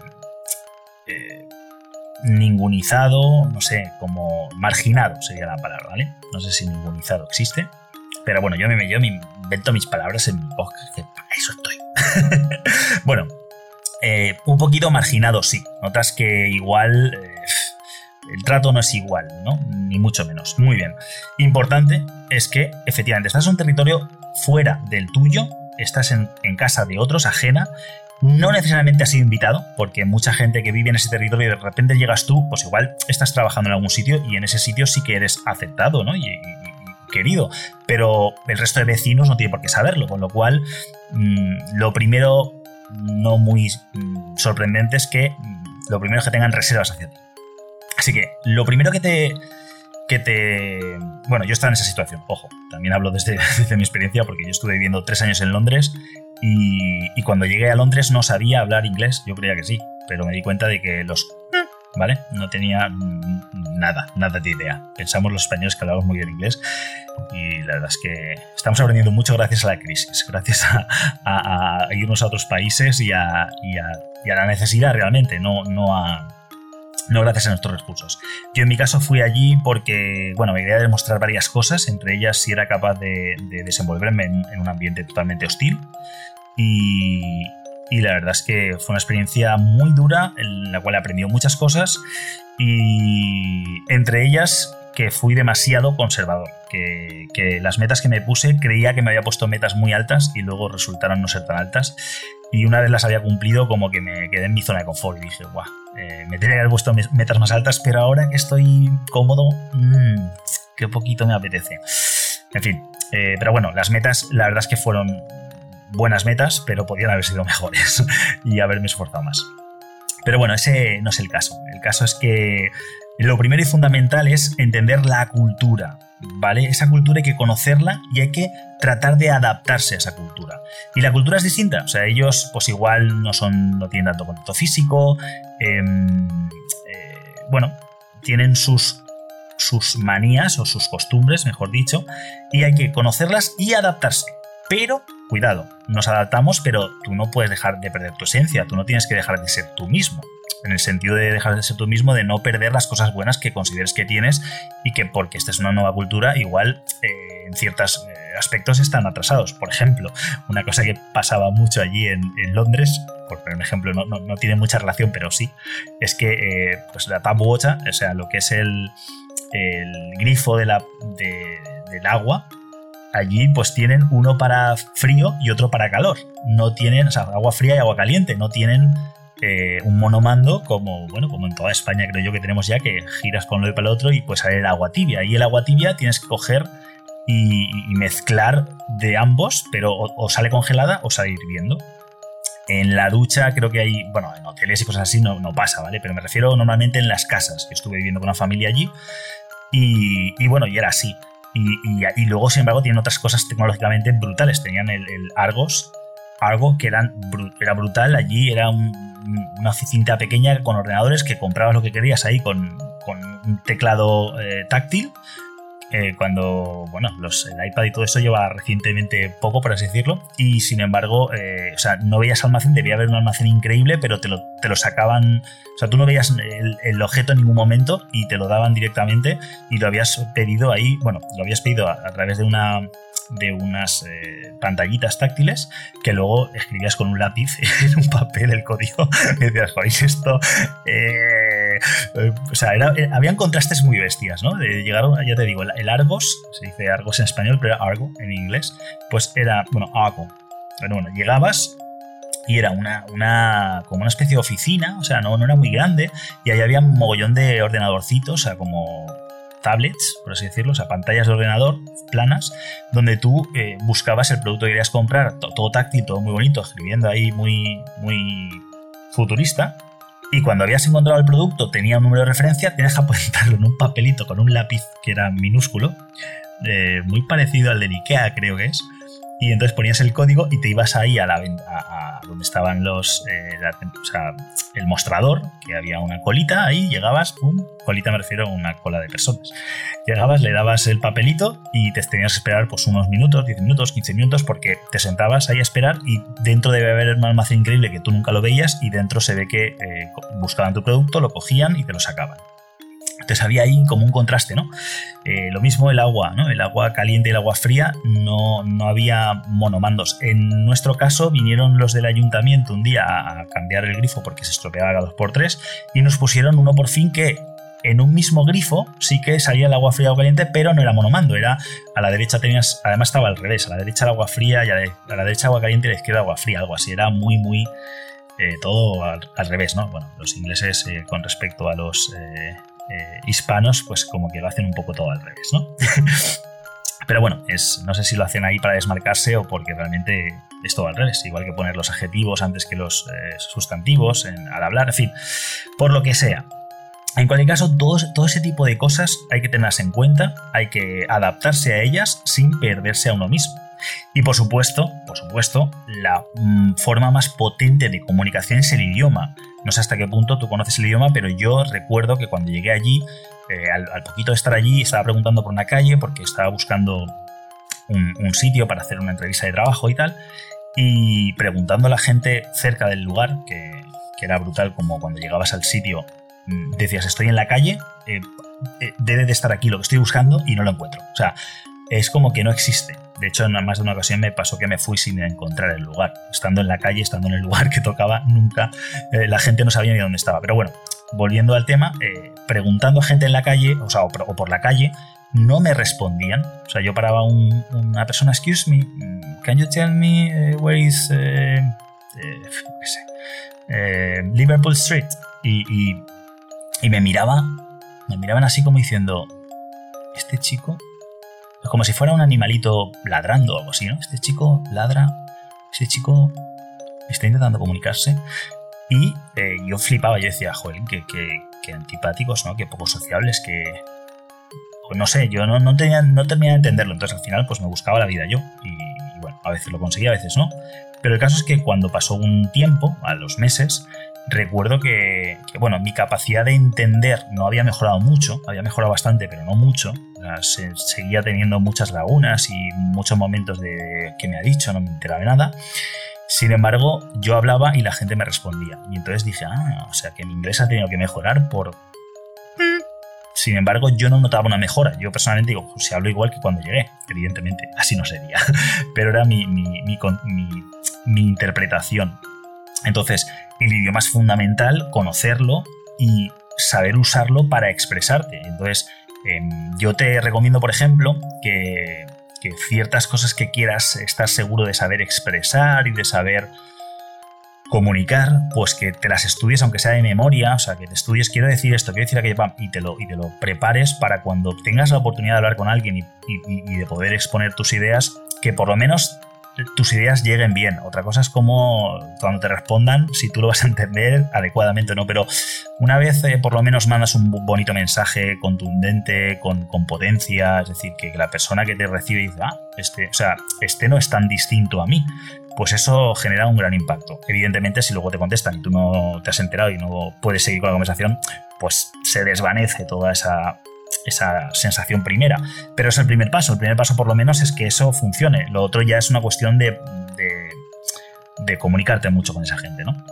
eh, ningunizado, no sé, como marginado sería la palabra, ¿vale? No sé si ningunizado existe, pero bueno, yo me, yo me invento mis palabras en mi podcast, que para eso estoy. Bueno, eh, un poquito marginado, sí. Notas que igual eh, el trato no es igual, ¿no? Ni mucho menos. Muy bien. Importante es que, efectivamente, estás en un territorio fuera del tuyo, estás en, en casa de otros, ajena. No necesariamente has sido invitado, porque mucha gente que vive en ese territorio y de repente llegas tú, pues igual estás trabajando en algún sitio y en ese sitio sí que eres aceptado, ¿no? Y, y, y querido, pero el resto de vecinos no tiene por qué saberlo, con lo cual mmm, lo primero, no muy mmm, sorprendente, es que mmm, lo primero es que tengan reservas hacia ti. Así que lo primero que te... que te... Bueno, yo estaba en esa situación, ojo, también hablo desde, desde mi experiencia, porque yo estuve viviendo tres años en Londres. Y, y cuando llegué a Londres no sabía hablar inglés, yo creía que sí, pero me di cuenta de que los... ¿Vale? No tenía nada, nada de idea. Pensamos los españoles que hablamos muy bien inglés y la verdad es que estamos aprendiendo mucho gracias a la crisis, gracias a, a, a irnos a otros países y a, y a, y a la necesidad realmente, no, no a... No gracias a nuestros recursos. Yo en mi caso fui allí porque, bueno, me quería demostrar varias cosas, entre ellas si era capaz de, de desenvolverme en, en un ambiente totalmente hostil. Y, y la verdad es que fue una experiencia muy dura en la cual he aprendido muchas cosas y entre ellas que fui demasiado conservador, que, que las metas que me puse creía que me había puesto metas muy altas y luego resultaron no ser tan altas. Y una vez las había cumplido, como que me quedé en mi zona de confort y dije, guau, eh, me tenía que haber puesto metas más altas, pero ahora que estoy cómodo, mmm, qué poquito me apetece. En fin, eh, pero bueno, las metas, la verdad es que fueron buenas metas, pero podían haber sido mejores y haberme esforzado más. Pero bueno, ese no es el caso. El caso es que lo primero y fundamental es entender la cultura, ¿vale? Esa cultura hay que conocerla y hay que tratar de adaptarse a esa cultura. Y la cultura es distinta, o sea, ellos pues igual no son, no tienen tanto contacto físico, eh, eh, bueno, tienen sus, sus manías o sus costumbres, mejor dicho, y hay que conocerlas y adaptarse. Pero, cuidado, nos adaptamos, pero tú no puedes dejar de perder tu esencia, tú no tienes que dejar de ser tú mismo. En el sentido de dejar de ser tú mismo, de no perder las cosas buenas que consideres que tienes y que porque esta es una nueva cultura, igual eh, en ciertos eh, aspectos están atrasados. Por ejemplo, una cosa que pasaba mucho allí en, en Londres, por poner un ejemplo, no, no, no tiene mucha relación, pero sí, es que eh, pues la tap water, o sea, lo que es el, el grifo de la, de, del agua, allí pues tienen uno para frío y otro para calor. No tienen, o sea, agua fría y agua caliente, no tienen... Eh, un monomando como, bueno, como en toda España creo yo que tenemos ya, que giras para un lado y para el otro y pues sale el agua tibia. Y el agua tibia tienes que coger y, y mezclar de ambos, pero o, o sale congelada o sale hirviendo. En la ducha creo que hay, bueno, en hoteles y cosas así no, no pasa, ¿vale? Pero me refiero normalmente en las casas. Yo estuve viviendo con una familia allí y, y bueno, y era así. Y, y, y luego, sin embargo, tienen otras cosas tecnológicamente brutales. Tenían el, el Argos, Argo, que eran, era brutal. Allí era un, una oficina pequeña con ordenadores que comprabas lo que querías ahí con, con un teclado eh, táctil. Eh, cuando, bueno, los, el iPad y todo eso lleva recientemente poco, por así decirlo, y sin embargo, eh, o sea, no veías almacén, debía haber un almacén increíble, pero te lo, te lo sacaban, o sea, tú no veías el, el objeto en ningún momento y te lo daban directamente y lo habías pedido ahí, bueno, lo habías pedido a, a través de una... de unas eh, pantallitas táctiles que luego escribías con un lápiz en un papel el código y decías, joder, esto eh, eh, o sea, era, eh, habían contrastes muy bestias, ¿no? De llegar, ya te digo, el, el Argos, se dice Argos en español, pero era Argo en inglés, pues era, bueno, Argo, pero bueno, llegabas y era una, una como una especie de oficina, o sea, no, no era muy grande y ahí había un mogollón de ordenadorcitos, o sea, como tablets, por así decirlo, o sea, pantallas de ordenador planas, donde tú eh, buscabas el producto que querías comprar, to- todo táctil, todo muy bonito, escribiendo ahí muy, muy futurista, y cuando habías encontrado el producto, tenía un número de referencia, tenías que apuntarlo en un papelito con un lápiz que era minúsculo, eh, muy parecido al de Ikea, creo que es, y entonces ponías el código y te ibas ahí a, la, a, a donde estaban los, eh, la, o sea, el mostrador, que había una colita ahí, llegabas, pum, colita me refiero a una cola de personas. Llegabas, le dabas el papelito y te tenías que esperar pues unos minutos, diez minutos, quince minutos, porque te sentabas ahí a esperar y dentro debe haber un almacén increíble que tú nunca lo veías y dentro se ve que eh, buscaban tu producto, lo cogían y te lo sacaban. Entonces había ahí como un contraste, ¿no? Eh, lo mismo el agua, ¿no? El agua caliente y el agua fría, no, no había monomandos. En nuestro caso vinieron los del ayuntamiento un día a cambiar el grifo porque se estropeaba cada dos por tres y nos pusieron uno por fin que en un mismo grifo sí que salía el agua fría o caliente, pero no era monomando, era a la derecha tenías, además estaba al revés, a la derecha el agua fría y a la, a la derecha agua caliente y a la izquierda agua fría, algo así, era muy muy eh, todo al, al revés, ¿no? Bueno, los ingleses eh, con respecto a los eh, eh, hispanos, pues como que lo hacen un poco todo al revés, ¿no? Pero bueno, es, no sé si lo hacen ahí para desmarcarse o porque realmente es todo al revés, igual que poner los adjetivos antes que los eh, sustantivos en, al hablar, en fin, por lo que sea. En cualquier caso, todo, todo ese tipo de cosas hay que tenerlas en cuenta, hay que adaptarse a ellas sin perderse a uno mismo. Y por supuesto, por supuesto, la mm, forma más potente de comunicación es el idioma. No sé hasta qué punto tú conoces el idioma, pero yo recuerdo que cuando llegué allí, eh, al, al poquito de estar allí, estaba preguntando por una calle porque estaba buscando un, un sitio para hacer una entrevista de trabajo y tal, y preguntando a la gente cerca del lugar, que, que era brutal, como cuando llegabas al sitio decías, estoy en la calle, eh, eh, debe de estar aquí lo que estoy buscando y no lo encuentro. O sea, es como que no existe. De hecho, en más de una ocasión me pasó que me fui sin encontrar el lugar. Estando en la calle, estando en el lugar que tocaba, nunca eh, la gente no sabía ni dónde estaba. Pero bueno, volviendo al tema, eh, preguntando a gente en la calle, o sea, o, o por la calle, no me respondían. O sea, yo paraba un, una persona, excuse me, can you tell me uh, where is uh, uh, qué sé, uh, Liverpool Street? Y, y Y me miraba, me miraban así como diciendo, este chico, como si fuera un animalito ladrando o algo así, ¿no? Este chico ladra, este chico está intentando comunicarse. Y eh, yo flipaba, yo decía, joder, qué, qué, qué antipáticos, ¿no? Qué poco sociables, que... Pues no sé, yo no, no, tenía, no terminaba de entenderlo, entonces al final pues me buscaba la vida yo. Y, y bueno, a veces lo conseguía, a veces no. Pero el caso es que cuando pasó un tiempo, a los meses, recuerdo que, que, bueno, mi capacidad de entender no había mejorado mucho, había mejorado bastante, pero no mucho. O sea, se, seguía teniendo muchas lagunas y muchos momentos de que me ha dicho, no me enteraba de nada. Sin embargo, yo hablaba y la gente me respondía. Y entonces dije, ah, o sea, que mi inglés ha tenido que mejorar por... Sin embargo, yo no notaba una mejora. Yo personalmente digo, pues, si hablo igual que cuando llegué. Evidentemente, así no sería. Pero era mi, mi, mi, mi, mi interpretación. Entonces, el idioma es fundamental, conocerlo y saber usarlo para expresarte. Entonces, eh, yo te recomiendo, por ejemplo, que, que ciertas cosas que quieras estar seguro de saber expresar y de saber comunicar, pues que te las estudies, aunque sea de memoria, o sea, que te estudies, quiero decir esto, quiero decir aquello, pam, y te lo, y te lo prepares para cuando tengas la oportunidad de hablar con alguien y, y, y de poder exponer tus ideas, que por lo menos tus ideas lleguen bien. Otra cosa es como cuando te respondan, si tú lo vas a entender adecuadamente o no, pero una vez eh, por lo menos mandas un bonito mensaje contundente, con, con potencia, es decir, que la persona que te recibe dice, ah, este, o sea, este no es tan distinto a mí, pues eso genera un gran impacto. Evidentemente, si luego te contestan y tú no te has enterado y no puedes seguir con la conversación, pues se desvanece toda esa... esa sensación primera, pero es el primer paso. El primer paso por lo menos es que eso funcione. Lo otro ya es una cuestión de, de, de comunicarte mucho con esa gente, ¿no?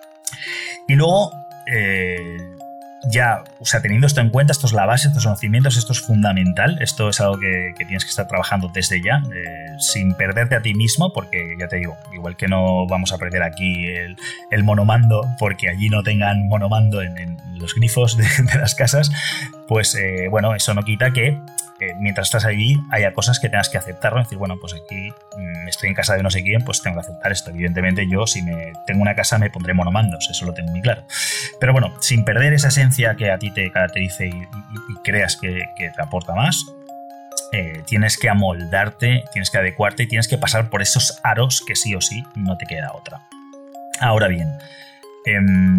Y luego eh, ya, o sea, teniendo esto en cuenta, esto es la base, estos conocimientos, esto es fundamental, esto es algo que, que tienes que estar trabajando desde ya, eh, sin perderte a ti mismo, porque ya te digo, igual que no vamos a perder aquí el, el monomando, porque allí no tengan monomando en, en los grifos de, de las casas, pues eh, bueno, eso no quita que eh, mientras estás allí haya cosas que tengas que aceptar, ¿no? Es decir, bueno, pues aquí mmm, estoy en casa de no sé quién, pues tengo que aceptar esto. Evidentemente yo, si me tengo una casa, me pondré monomandos, eso lo tengo muy claro. Pero bueno, sin perder esa esencia que a ti te caracterice y, y, y creas que, que te aporta más, eh, tienes que amoldarte, tienes que adecuarte y tienes que pasar por esos aros que sí o sí no te queda otra. Ahora bien, eh,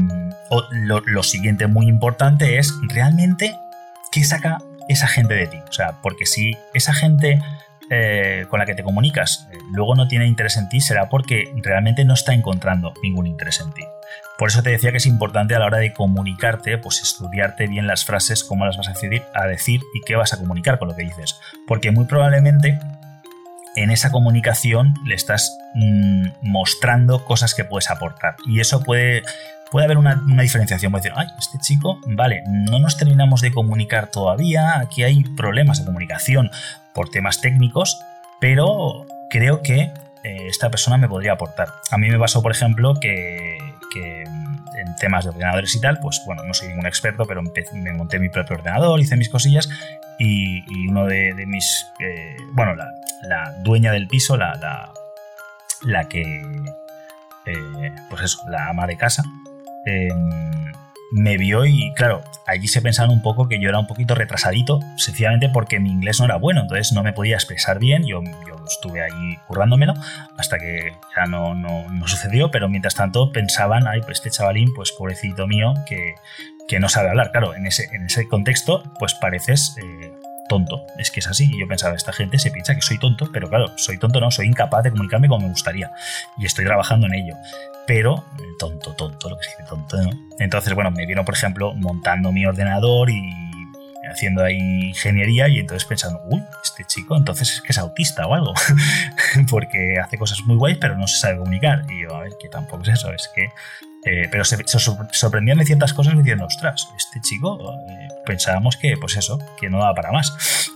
lo, lo siguiente muy importante es realmente qué saca esa gente de ti. O sea, porque si esa gente eh, con la que te comunicas eh, luego no tiene interés en ti, será porque realmente no está encontrando ningún interés en ti. Por eso te decía que es importante a la hora de comunicarte, pues estudiarte bien las frases, cómo las vas a decir, a decir y qué vas a comunicar con lo que dices. Porque muy probablemente en esa comunicación le estás mmm, mostrando cosas que puedes aportar. Y eso puede puede haber una, una diferenciación. Puede decir, ay, este chico, vale, no nos terminamos de comunicar todavía, aquí hay problemas de comunicación por temas técnicos, pero creo que eh, esta persona me podría aportar. A mí me pasó, por ejemplo, que, que en temas de ordenadores y tal, pues bueno, no soy ningún experto, pero me monté mi propio ordenador, hice mis cosillas y, y uno de, de mis... Eh, bueno, la, la dueña del piso, la, la, la que... Eh, pues eso, la ama de casa, eh, me vio y claro, allí se pensaban un poco que yo era un poquito retrasadito, sencillamente porque mi inglés no era bueno, entonces no me podía expresar bien, yo, yo estuve ahí currándomelo hasta que ya no, no, no sucedió, pero mientras tanto pensaban, ay, pues este chavalín, pues pobrecito mío, que, que no sabe hablar. Claro, en ese, en ese contexto, pues pareces... Eh, tonto, es que es así. Y yo pensaba, esta gente se piensa que soy tonto, pero claro, soy tonto no, soy incapaz de comunicarme como me gustaría y estoy trabajando en ello, pero tonto, tonto, lo que se dice tonto, ¿no? Entonces, bueno, me vieron, por ejemplo, montando mi ordenador y haciendo ahí ingeniería y entonces pensando, uy, este chico entonces es que es autista o algo porque hace cosas muy guays pero no se sabe comunicar. Y yo, a ver, que tampoco es eso, es que Eh, pero se, se sorprendían de ciertas cosas diciendo, ostras, este chico eh, pensábamos que, pues eso, que no daba para más.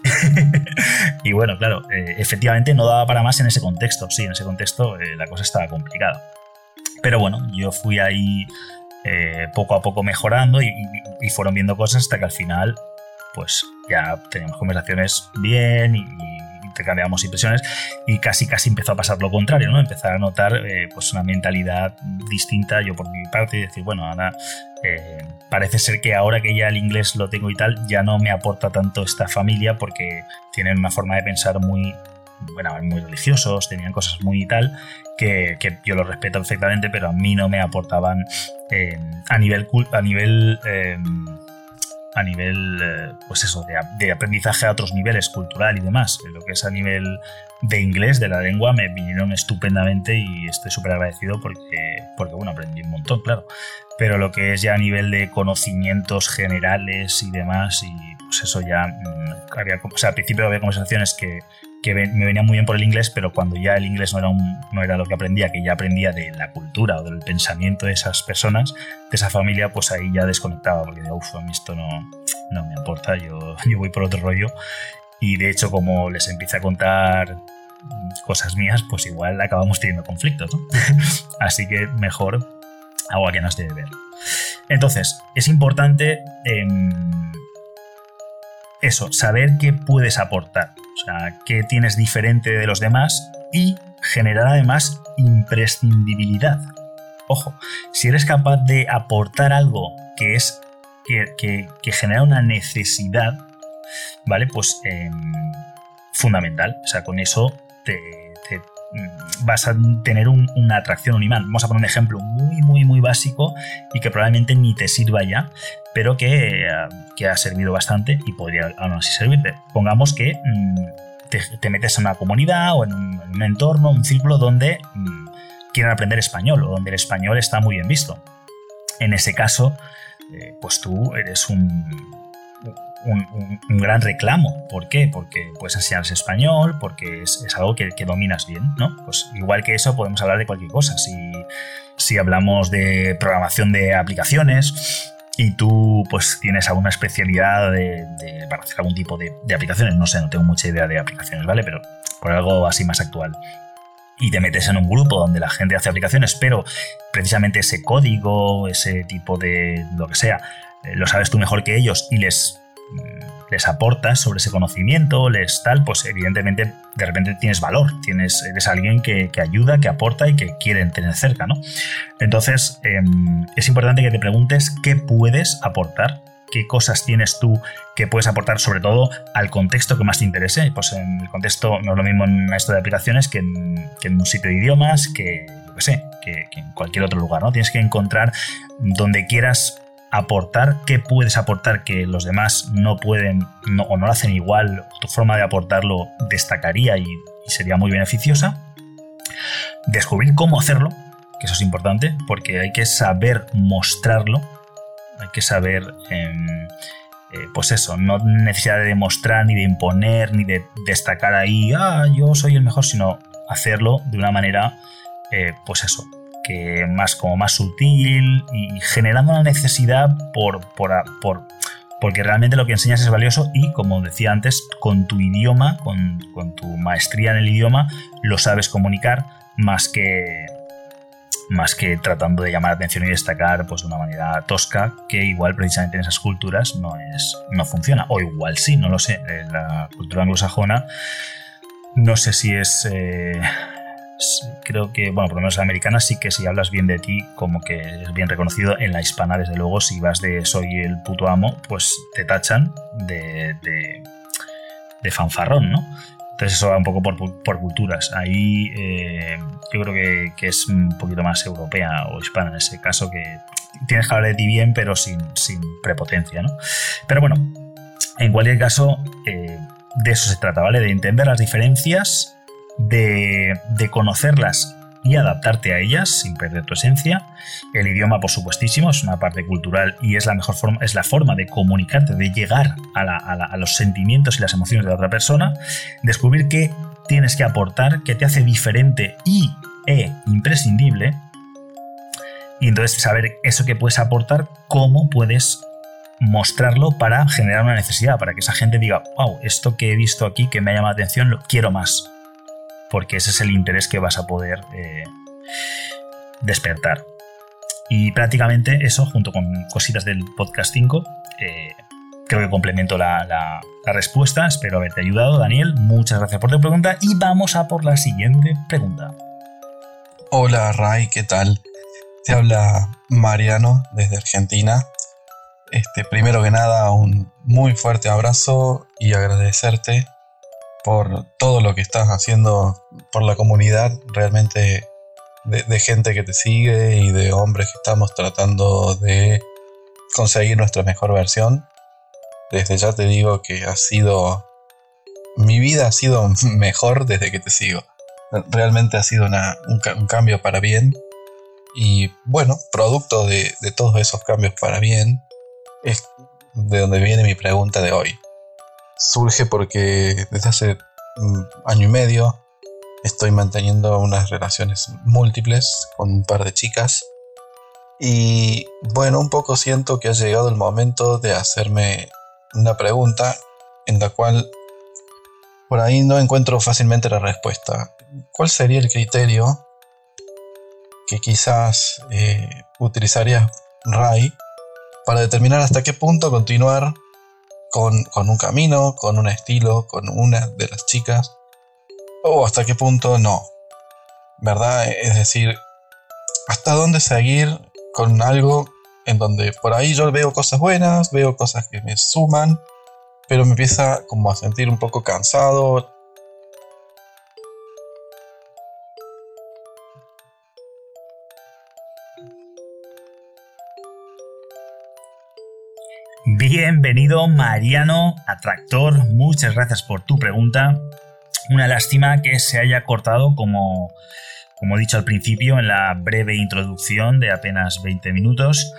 Y bueno, claro, eh, efectivamente no daba para más en ese contexto. Sí, en ese contexto eh, la cosa estaba complicada. Pero bueno, yo fui ahí eh, poco a poco mejorando y, y, y fueron viendo cosas hasta que al final, pues ya teníamos conversaciones bien y, y intercambiábamos impresiones y casi casi empezó a pasar lo contrario, ¿no? Empezar a notar eh, pues una mentalidad distinta yo por mi parte y decir, bueno, ahora eh, parece ser que ahora que ya el inglés lo tengo y tal, ya no me aporta tanto esta familia porque tienen una forma de pensar muy, bueno, muy religiosos, tenían cosas muy y tal, que, que yo lo respeto perfectamente, pero a mí no me aportaban eh, a nivel... A nivel eh, a nivel, eh, pues eso, de, de aprendizaje a otros niveles, cultural y demás. Lo que es a nivel de inglés, de la lengua, me vinieron estupendamente y estoy súper agradecido porque, porque, bueno, aprendí un montón, claro. Pero lo que es ya a nivel de conocimientos generales y demás, y pues eso ya, mmm, había, o sea, al principio había conversaciones que, que me venían muy bien por el inglés, pero cuando ya el inglés no era, un, no era lo que aprendía, que ya aprendía de la cultura o del pensamiento de esas personas, de esa familia, pues ahí ya desconectaba, porque decía, uff, a mí esto no, no me importa, yo, yo voy por otro rollo. Y de hecho, como les empecé a contar cosas mías, pues igual acabamos teniendo conflictos, ¿no? Así que mejor agua que no esté de beber. Entonces, es importante eh, eso, saber qué puedes aportar. O sea, qué tienes diferente de los demás y generar además imprescindibilidad. Ojo, si eres capaz de aportar algo que es que, que, que genera una necesidad, ¿vale? Pues eh, fundamental. O sea, con eso te, te vas a tener un, una atracción, un imán. Vamos a poner un ejemplo muy, muy, muy básico y que probablemente ni te sirva ya, pero que, que ha servido bastante y podría aún así servirte. Pongamos que mmm, te, te metes en una comunidad o en un, en un entorno, un círculo donde mmm, quieren aprender español o donde el español está muy bien visto. En ese caso, eh, pues tú eres un... Un, un, un gran reclamo. ¿Por qué? Porque puedes enseñarles español, porque es, es algo que, que dominas bien, ¿no? Pues igual que eso podemos hablar de cualquier cosa. Si, si hablamos de programación de aplicaciones y tú pues tienes alguna especialidad de, de, para hacer algún tipo de, de aplicaciones, no sé, no tengo mucha idea de aplicaciones, ¿vale? Pero por algo así más actual. Y te metes en un grupo donde la gente hace aplicaciones, pero precisamente ese código, ese tipo de lo que sea, eh, lo sabes tú mejor que ellos y les les aportas sobre ese conocimiento, les tal, pues evidentemente de repente tienes valor, tienes, eres alguien que, que ayuda, que aporta y que quieren tener cerca, ¿no? Entonces eh, es importante que te preguntes qué puedes aportar, qué cosas tienes tú que puedes aportar, sobre todo al contexto que más te interese. Pues en el contexto no es lo mismo en esto de aplicaciones que en, que en un sitio de idiomas, que yo qué sé, que, que en cualquier otro lugar, ¿no? Tienes que encontrar donde quieras aportar, qué puedes aportar que los demás no pueden no, o no lo hacen igual, tu forma de aportarlo destacaría y, y sería muy beneficiosa. Descubrir cómo hacerlo, que eso es importante, porque hay que saber mostrarlo, hay que saber, eh, eh, pues eso, no necesidad de demostrar, ni de imponer, ni de destacar ahí, ah, yo soy el mejor, sino hacerlo de una manera, eh, pues eso, que más como más sutil y generando una necesidad por, por, por porque realmente lo que enseñas es valioso y, como decía antes, con tu idioma, con, con tu maestría en el idioma, lo sabes comunicar más que, más que tratando de llamar la atención y destacar pues, de una manera tosca, que igual precisamente en esas culturas no, es, no funciona. O igual sí, no lo sé. En la cultura anglosajona no sé si es... Eh, creo que, bueno, por lo menos en la americana sí que si hablas bien de ti, como que es bien reconocido. En la hispana, desde luego, si vas de soy el puto amo, pues te tachan de, de, de fanfarrón, ¿no? Entonces eso va un poco por, por culturas. Ahí eh, yo creo que, que es un poquito más europea o hispana en ese caso, que tienes que hablar de ti bien, pero sin, sin prepotencia, ¿no? Pero bueno, en cualquier caso, eh, de eso se trata, ¿vale? De entender las diferencias, De, de conocerlas y adaptarte a ellas sin perder tu esencia. El idioma, por supuestísimo, es una parte cultural y es la mejor forma, es la forma de comunicarte, de llegar a, la, a, la, a los sentimientos y las emociones de la otra persona. Descubrir qué tienes que aportar, qué te hace diferente y e imprescindible. Y entonces saber eso que puedes aportar, cómo puedes mostrarlo para generar una necesidad, para que esa gente diga, wow, esto que he visto aquí que me ha llamado la atención, lo quiero más. Porque ese es el interés que vas a poder eh, despertar. Y prácticamente eso, junto con cositas del podcast cinco, eh, creo que complemento la, la, la respuesta. Espero haberte ayudado, Daniel. Muchas gracias por tu pregunta y vamos a por la siguiente pregunta. Hola, Ray, ¿qué tal? Te habla Mariano desde Argentina. Este, primero que nada, un muy fuerte abrazo y agradecerte por todo lo que estás haciendo por la comunidad, realmente de, de gente que te sigue y de hombres que estamos tratando de conseguir nuestra mejor versión. Desde ya te digo que ha sido... mi vida ha sido mejor desde que te sigo. Realmente ha sido una, un, un cambio para bien. Y bueno, producto de, de todos esos cambios para bien, es de donde viene mi pregunta de hoy. Surge porque desde hace un año y medio estoy manteniendo unas relaciones múltiples con un par de chicas. Y bueno, un poco siento que ha llegado el momento de hacerme una pregunta en la cual por ahí no encuentro fácilmente la respuesta. ¿Cuál sería el criterio que quizás eh, utilizaría Ray para determinar hasta qué punto continuar con, con un camino, con un estilo, con una de las chicas, o hasta qué punto no? ¿Verdad? Es decir, hasta dónde seguir con algo en donde por ahí yo veo cosas buenas, veo cosas que me suman, pero me empieza como a sentir un poco cansado. Bienvenido, Mariano Atractor, muchas gracias por tu pregunta. Una lástima que se haya cortado, como, como he dicho al principio, en la breve introducción de apenas veinte minutos.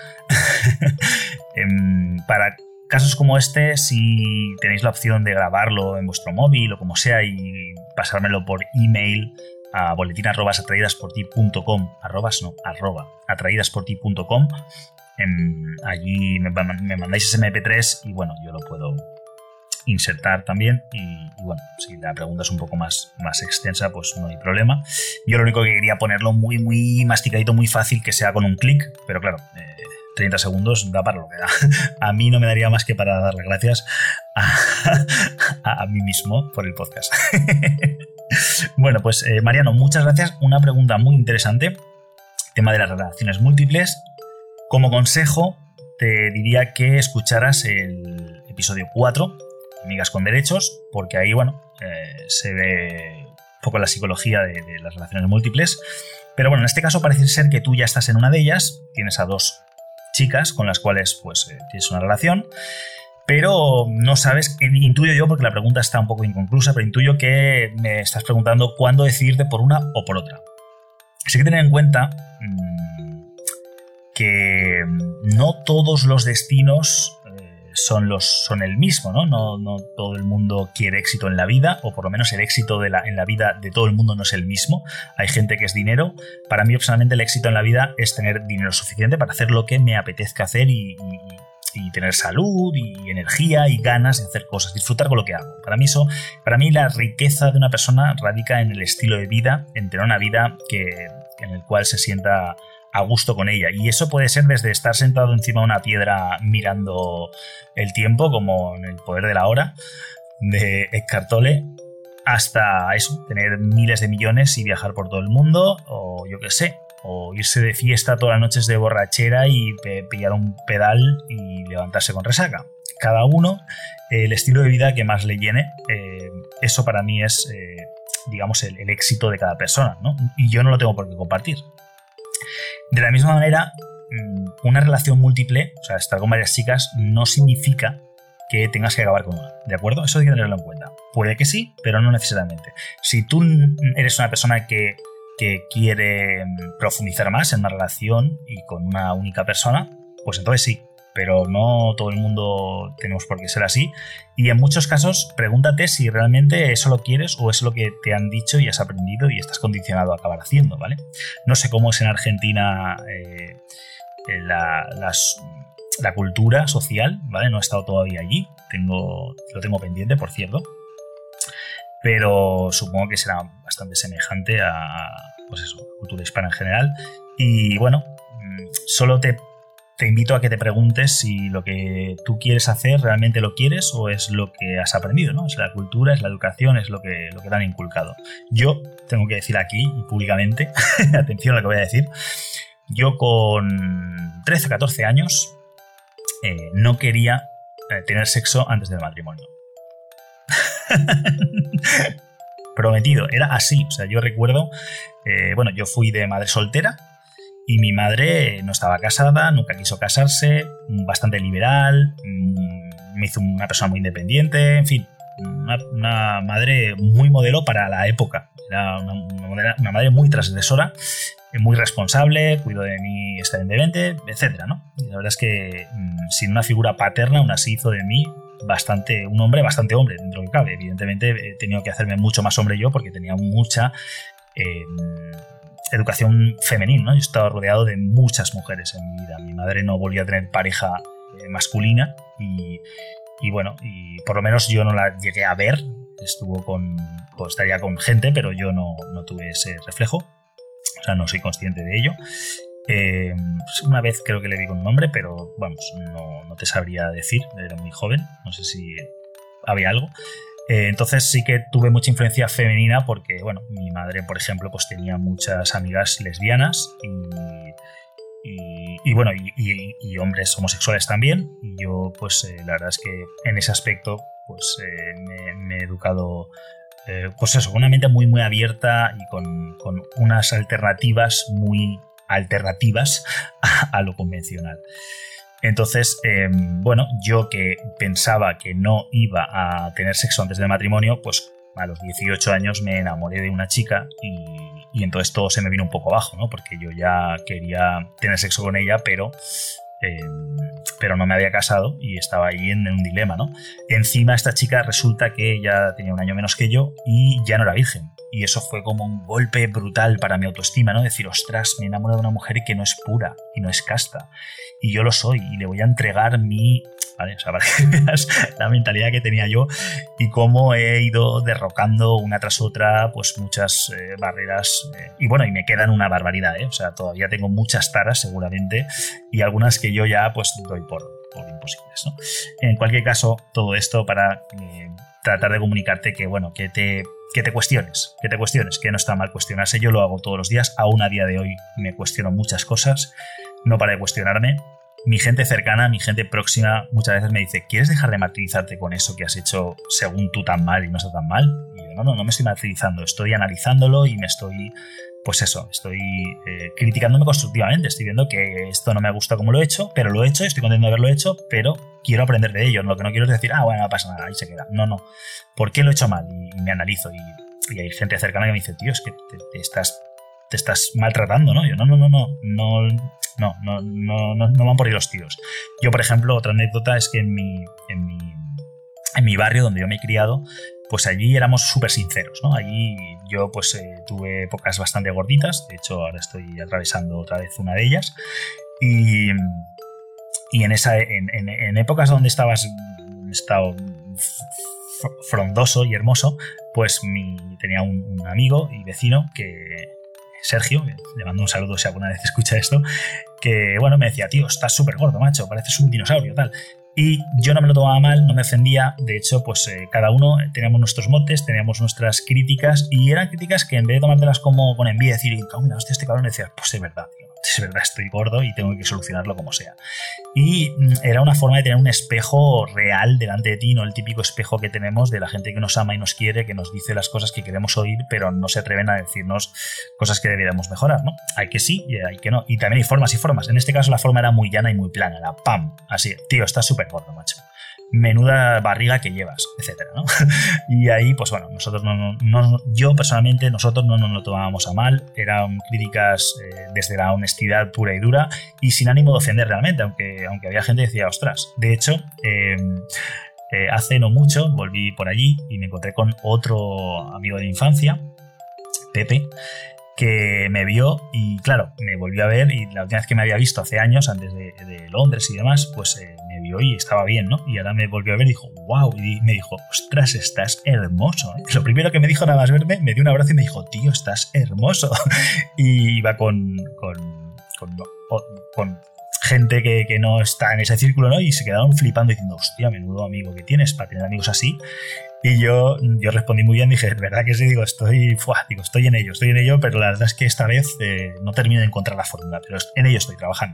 Para casos como este, si tenéis la opción de grabarlo en vuestro móvil o como sea y pasármelo por email a boletín arroba atraídasporti punto com, arrobas no, arroba atraídasporti punto com. En, allí me, me mandáis ese eme pe tres y bueno, yo lo puedo insertar también y, y bueno, si la pregunta es un poco más, más extensa, pues no hay problema. Yo lo único que quería ponerlo muy muy masticadito, muy fácil, que sea con un clic, pero claro, eh, treinta segundos da para lo que da. A mí no me daría más que para dar las gracias a, a, a mí mismo por el podcast. Bueno, pues eh, Mariano, muchas gracias. Una pregunta muy interesante, tema de las relaciones múltiples. Como consejo, te diría que escucharas el episodio cuatro, Amigas con Derechos, porque ahí, bueno, eh, se ve un poco la psicología de, de las relaciones múltiples. Pero bueno, en este caso parece ser que tú ya estás en una de ellas, tienes a dos chicas con las cuales pues eh, tienes una relación, pero no sabes, intuyo yo, porque la pregunta está un poco inconclusa, pero intuyo que me estás preguntando cuándo decidirte por una o por otra. Así que tener en cuenta mmm, que no todos los destinos eh, son, los, son el mismo, ¿no? ¿no? No todo el mundo quiere éxito en la vida, o por lo menos el éxito de la, en la vida de todo el mundo no es el mismo. Hay gente que es dinero. Para mí, personalmente, el éxito en la vida es tener dinero suficiente para hacer lo que me apetezca hacer y, y, y tener salud y energía y ganas de hacer cosas, disfrutar con lo que hago. Para mí, eso, para mí la riqueza de una persona radica en el estilo de vida, en tener una vida que, en el cual se sienta a gusto con ella, y eso puede ser desde estar sentado encima de una piedra mirando el tiempo, como en El poder de la hora de Eckhart Tolle, hasta eso, tener miles de millones y viajar por todo el mundo, o yo qué sé, o irse de fiesta todas las noches de borrachera y pe- pillar un pedal y levantarse con resaca. Cada uno, eh, el estilo de vida que más le llene, eh, eso para mí es, eh, digamos, el, el éxito de cada persona, ¿no? Y yo no lo tengo por qué compartir. De la misma manera, una relación múltiple, o sea, estar con varias chicas, no significa que tengas que acabar con una, ¿de acuerdo? Eso hay que tenerlo en cuenta. Puede que sí, pero no necesariamente. Si tú eres una persona que, que quiere profundizar más en una relación y con una única persona, pues entonces sí, pero no todo el mundo tenemos por qué ser así. Y en muchos casos, pregúntate si realmente eso lo quieres o es lo que te han dicho y has aprendido y estás condicionado a acabar haciendo, ¿vale? No sé cómo es en Argentina eh, la, las, la cultura social, ¿vale? No he estado todavía allí, tengo, lo tengo pendiente, por cierto, pero supongo que será bastante semejante a, pues eso, cultura hispana en general. Y bueno, solo te Te invito a que te preguntes si lo que tú quieres hacer realmente lo quieres o es lo que has aprendido, ¿no? Es la cultura, es la educación, es lo que, lo que te han inculcado. Yo tengo que decir aquí y públicamente, atención a lo que voy a decir, yo con trece o catorce años eh, no quería eh, tener sexo antes del matrimonio. Prometido, era así. O sea, yo recuerdo, eh, bueno, yo fui de madre soltera, y mi madre no estaba casada, nunca quiso casarse, bastante liberal, me hizo una persona muy independiente, en fin, una, una madre muy modelo para la época. Era una, una, una madre muy transgresora, muy responsable, cuidó de mí excelentemente, etcétera, ¿no? Y la verdad es que sin una figura paterna, aún así hizo de mí bastante, un hombre bastante hombre, dentro de lo que cabe. Evidentemente he tenido que hacerme mucho más hombre yo porque tenía mucha Eh, educación femenina, ¿no? Yo estaba rodeado de muchas mujeres en mi vida. Mi madre no volvió a tener pareja eh, masculina y, y bueno, y por lo menos yo no la llegué a ver. Estuvo con, pues estaría con gente, pero yo no, no tuve ese reflejo. O sea, no soy consciente de ello. Eh, una vez creo que le vi con un nombre, pero vamos, no, no te sabría decir. Era muy joven, no sé si había algo. Eh, entonces sí que tuve mucha influencia femenina porque, bueno, mi madre, por ejemplo, pues tenía muchas amigas lesbianas y, y, y bueno, y, y, y hombres homosexuales también. Y yo, pues eh, la verdad es que en ese aspecto, pues eh, me, me he educado, eh, pues eso, con una mente muy, muy abierta y con, con unas alternativas muy alternativas a, a lo convencional. Entonces, eh, bueno, yo que pensaba que no iba a tener sexo antes del matrimonio, pues a los dieciocho años me enamoré de una chica y, y entonces todo se me vino un poco abajo, ¿no? Porque yo ya quería tener sexo con ella, pero, eh, pero no me había casado y estaba ahí en, en un dilema, ¿no? Encima esta chica resulta que ella tenía un año menos que yo y ya no era virgen. Y eso fue como un golpe brutal para mi autoestima, ¿no? Decir, ostras, me he enamorado de una mujer que no es pura y no es casta. Y yo lo soy y le voy a entregar mi... ¿Vale? O sea, para que veas la mentalidad que tenía yo y cómo he ido derrocando una tras otra pues muchas eh, barreras. Eh, y bueno, y me quedan una barbaridad, ¿eh? O sea, todavía tengo muchas taras seguramente y algunas que yo ya pues doy por, por imposibles, ¿no? En cualquier caso, todo esto para eh, tratar de comunicarte que, bueno, que te... que te cuestiones, que te cuestiones, que no está mal cuestionarse. Yo lo hago todos los días, aún a día de hoy me cuestiono muchas cosas, no para de cuestionarme. Mi gente cercana, mi gente próxima muchas veces me dice, ¿quieres dejar de martirizarte con eso que has hecho según tú tan mal y no está tan mal? Y yo, no, no, no me estoy martirizando, estoy analizándolo y me estoy, pues eso, estoy eh, criticándome constructivamente, estoy viendo que esto no me gusta como lo he hecho, pero lo he hecho, estoy contento de haberlo hecho, pero quiero aprender de ello. Lo que no quiero es decir, ah, bueno, no pasa nada, ahí se queda. No, no. ¿Por qué lo he hecho mal? Y, y me analizo. Y, y hay gente cercana que me dice, tío, es que te, te estás te estás maltratando, ¿no? Yo, no, no, no, no, no, no, no, no, no, no van por ahí los tiros. Yo, por ejemplo, otra anécdota es que en mi, en mi, en mi barrio donde yo me he criado, pues allí éramos súper sinceros, ¿no? Allí yo pues eh, tuve épocas bastante gorditas, de hecho ahora estoy atravesando otra vez una de ellas, y, y en, esa, en, en, en épocas donde estabas en estado frondoso y hermoso, pues mi, tenía un, un amigo y vecino que, Sergio, le mando un saludo si alguna vez escucha esto, que bueno, me decía, tío, estás súper gordo, macho, pareces un dinosaurio, tal. Y yo no me lo tomaba mal, no me ofendía. De hecho, pues eh, cada uno teníamos nuestros motes, teníamos nuestras críticas, y eran críticas que en vez de tomártelas como con envidia, decir, mira, hostia, este cabrón, decía, pues es verdad, tío, es verdad, estoy gordo y tengo que solucionarlo como sea. Y mm, era una forma de tener un espejo real delante de ti, no el típico espejo que tenemos de la gente que nos ama y nos quiere, que nos dice las cosas que queremos oír, pero no se atreven a decirnos cosas que deberíamos mejorar, ¿no? Hay que sí y hay que no. Y también hay formas y formas. En este caso la forma era muy llana y muy plana, era pam, así, tío, estás súper gordo, macho. Menuda barriga que llevas, etcétera, ¿no? Y ahí, pues bueno, nosotros no, no, no yo personalmente, nosotros no nos lo tomábamos a mal, eran críticas eh, desde la honestidad pura y dura y sin ánimo de ofender realmente, aunque, aunque había gente que decía, ostras, de hecho, eh, eh, hace no mucho volví por allí y me encontré con otro amigo de infancia, Pepe, que me vio y claro, me volvió a ver, y la última vez que me había visto hace años, antes de, de Londres y demás, pues eh, me vio y estaba bien, ¿no? Y ahora me volvió a ver y dijo, wow, y me dijo, ostras, estás hermoso, ¿eh? Lo primero que me dijo nada más verme, me dio un abrazo y me dijo, tío, estás hermoso. Y iba con, con, con, con gente que, que no está en ese círculo, ¿no? Y se quedaron flipando diciendo, hostia, menudo amigo que tienes para tener amigos así. Y yo, yo respondí muy bien, dije, ¿verdad que sí? Digo, estoy, fuah, digo, estoy en ello, estoy en ello, pero la verdad es que esta vez eh, no termino de encontrar la fórmula, pero en ello estoy trabajando.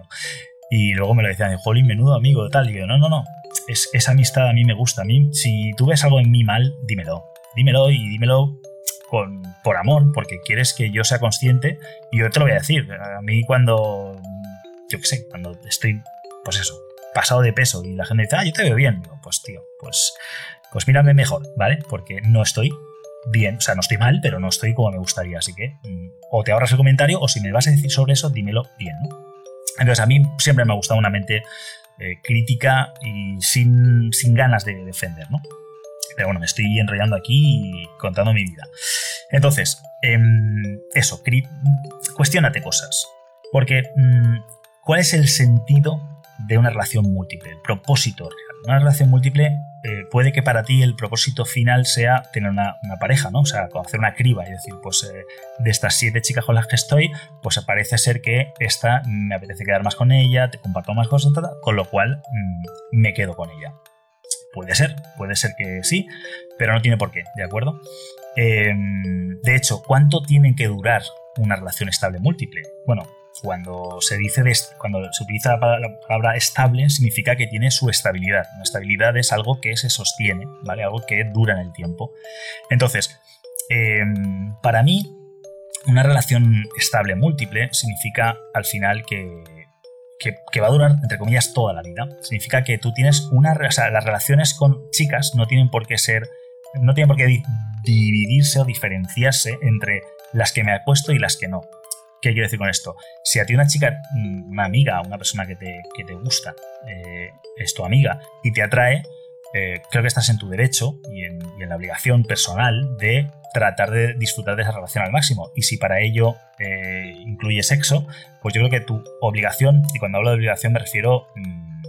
Y luego me lo decían, jolín, menudo amigo, tal. Y yo, no, no, no, es, esa amistad a mí me gusta. A mí, si tú ves algo en mí mal, dímelo. Dímelo y dímelo con, por amor, porque quieres que yo sea consciente. Y yo te lo voy a decir. A mí cuando, yo qué sé, cuando estoy, pues eso, pasado de peso y la gente dice, ah, yo te veo bien. Digo, pues tío, pues... pues mírame mejor, ¿vale? Porque no estoy bien, o sea, no estoy mal, pero no estoy como me gustaría, así que mmm, o te ahorras el comentario o si me vas a decir sobre eso, dímelo bien, ¿no? Entonces a mí siempre me ha gustado una mente eh, crítica y sin, sin ganas de defender, ¿no? Pero bueno, me estoy enrollando aquí y contando mi vida. Entonces, eh, eso, cri- cuestiónate cosas, porque mmm, ¿cuál es el sentido de una relación múltiple? El propósito real. Una relación múltiple eh, puede que para ti el propósito final sea tener una, una pareja, ¿no? O sea, hacer una criba y decir, pues eh, de estas siete chicas con las que estoy, pues parece ser que esta me apetece quedar más con ella, te comparto más cosas, tal, con lo cual mmm, me quedo con ella. Puede ser, puede ser que sí, pero no tiene por qué, ¿de acuerdo? Eh, de hecho, ¿cuánto tiene que durar una relación estable múltiple? Bueno, cuando se dice de, cuando se utiliza la palabra, la palabra estable, significa que tiene su estabilidad. Una estabilidad es algo que se sostiene, ¿vale? Algo que dura en el tiempo. Entonces, eh, para mí, una relación estable múltiple significa al final que, que, que va a durar, entre comillas, toda la vida. Significa que tú tienes una... O sea, las relaciones con chicas no tienen por qué ser... No tienen por qué di- dividirse o diferenciarse entre las que me he puesto y las que no. ¿Qué quiero decir con esto? Si a ti una chica, una amiga, una persona que te, que te gusta, eh, es tu amiga y te atrae, eh, creo que estás en tu derecho y en, y en la obligación personal de tratar de disfrutar de esa relación al máximo. Y si para ello eh, incluye sexo, pues yo creo que tu obligación, y cuando hablo de obligación me refiero mmm,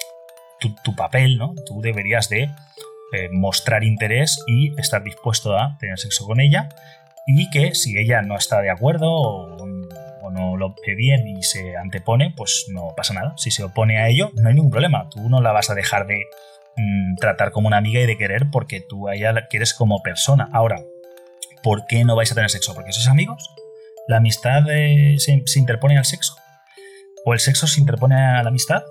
tu, tu papel, ¿no? Tú deberías de eh, mostrar interés y estar dispuesto a tener sexo con ella. Y que si ella no está de acuerdo o, o no lo ve bien y se antepone, pues no pasa nada. Si se opone a ello, no hay ningún problema. Tú no la vas a dejar de mmm, tratar como una amiga y de querer porque tú a ella la quieres como persona. Ahora, ¿por qué no vais a tener sexo? ¿Porque sois amigos? ¿La amistad eh, se, se interpone al sexo? ¿O el sexo se interpone a la amistad?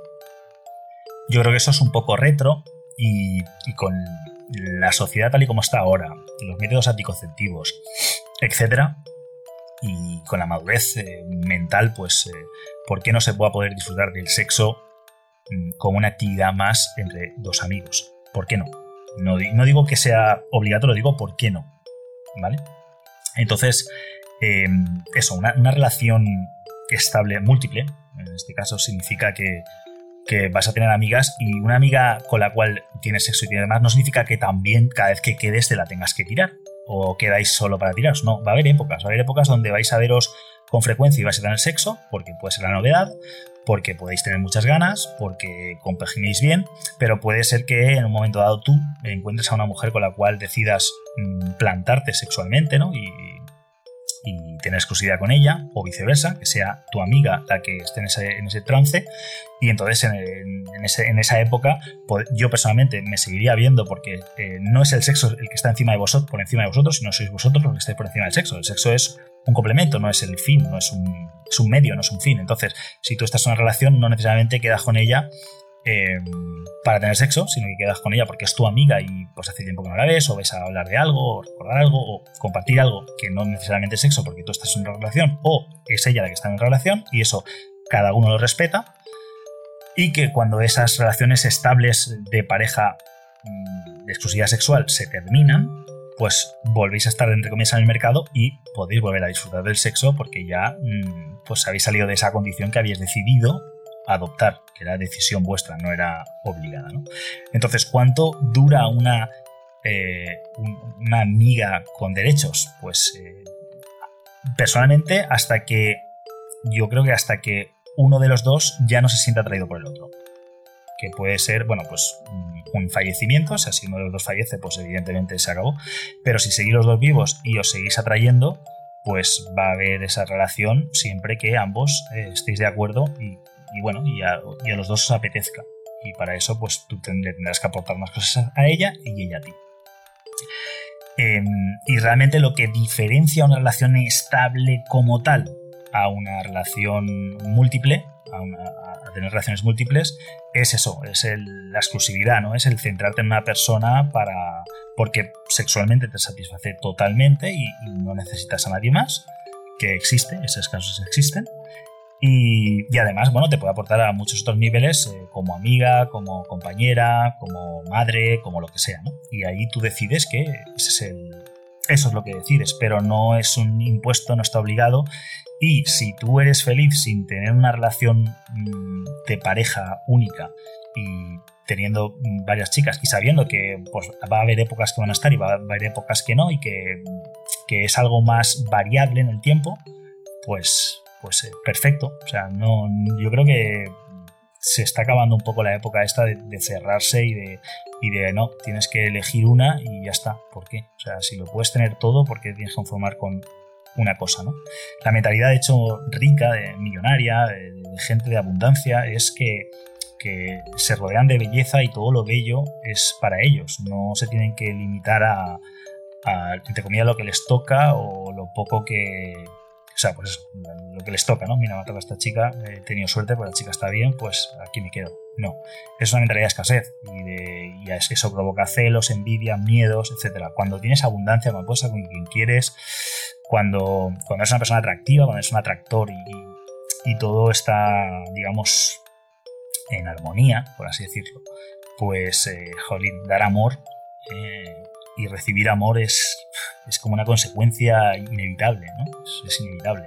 Yo creo que eso es un poco retro y, y con la sociedad tal y como está ahora, los métodos anticonceptivos, etcétera, y con la madurez eh, mental, pues eh, ¿por qué no se pueda poder disfrutar del sexo mm, como una actividad más entre dos amigos? ¿Por qué no? No, no digo que sea obligatorio, digo ¿por qué no? ¿Vale? Entonces, Eh, eso, una, una relación estable múltiple, en este caso significa que, que vas a tener amigas, y una amiga con la cual tienes sexo y demás no significa que también cada vez que quedes te la tengas que tirar o quedáis solo para tiraros. No, va a haber épocas, va a haber épocas donde vais a veros con frecuencia y vais a tener sexo, porque puede ser la novedad, porque podéis tener muchas ganas, porque compaginéis bien, pero puede ser que en un momento dado tú encuentres a una mujer con la cual decidas mmm, plantarte sexualmente, ¿no? Y, y tener exclusividad con ella, o viceversa, que sea tu amiga la que esté en ese, en ese trance, y entonces en, en, ese, en esa época yo personalmente me seguiría viendo, porque eh, no es el sexo el que está encima de vosotros, por encima de vosotros, sino sois vosotros los que estáis por encima del sexo. El sexo es un complemento, no es el fin, no es un, es un medio, no es un fin. Entonces, si tú estás en una relación, no necesariamente quedas con ella eh, para tener sexo, sino que quedas con ella porque es tu amiga y pues hace tiempo que no la ves, o ves a hablar de algo, o recordar algo, o compartir algo que no necesariamente es sexo porque tú estás en una relación, o es ella la que está en una relación, y eso cada uno lo respeta. Y que cuando esas relaciones estables de pareja de exclusividad sexual se terminan, pues volvéis a estar entre comillas en el mercado y podéis volver a disfrutar del sexo, porque ya pues habéis salido de esa condición que habéis decidido adoptar, que era decisión vuestra, no era obligada, ¿no? Entonces, ¿cuánto dura una, eh, un, una amiga con derechos? Pues eh, personalmente hasta que, yo creo que hasta que uno de los dos ya no se siente atraído por el otro. Que puede ser, bueno, pues un fallecimiento, o sea, si uno de los dos fallece, pues evidentemente se acabó. Pero si seguís los dos vivos y os seguís atrayendo, pues va a haber esa relación siempre que ambos eh, estéis de acuerdo y, y bueno, y a, y a los dos os apetezca. Y para eso, pues tú tendrás que aportar más cosas a ella y ella a ti. Eh, y realmente lo que diferencia una relación estable como tal a una relación múltiple, a, una, a tener relaciones múltiples, es eso, es el, la exclusividad, ¿no? Es el centrarte en una persona para porque sexualmente te satisface totalmente y, y no necesitas a nadie más, que existe, esos casos existen. Y, y además, bueno, te puede aportar a muchos otros niveles, eh, como amiga, como compañera, como madre, como lo que sea, ¿no? Y ahí tú decides que ese es el, eso es lo que decides, pero no es un impuesto, no está obligado. Y si tú eres feliz sin tener una relación mmm, de pareja única y teniendo varias chicas y sabiendo que pues, va a haber épocas que van a estar y va a haber épocas que no, y que, que es algo más variable en el tiempo, pues... pues eh, perfecto. O sea, no, yo creo que se está acabando un poco la época esta de, de cerrarse y de, y de no, tienes que elegir una y ya está. ¿Por qué? O sea, si lo puedes tener todo, ¿por qué tienes que conformar con una cosa, ¿no? La mentalidad, de hecho, rica, de millonaria, de, de gente de abundancia, es que, que se rodean de belleza y todo lo bello es para ellos. No se tienen que limitar a, a entre comillas, lo que les toca o lo poco que... O sea, pues eso, lo que les toca, ¿no? Mira, me ha tocado esta chica, he tenido suerte, pues la chica está bien, pues aquí me quedo. No, es una mentalidad de escasez y, de, y eso provoca celos, envidia, miedos, etcétera. Cuando tienes abundancia, cuando puedes estar con quien quieres, cuando, cuando eres una persona atractiva, cuando eres un atractor y, y todo está, digamos, en armonía, por así decirlo, pues, eh, jolín, dar amor eh, y recibir amor es... es como una consecuencia inevitable, ¿no? Es, es inevitable.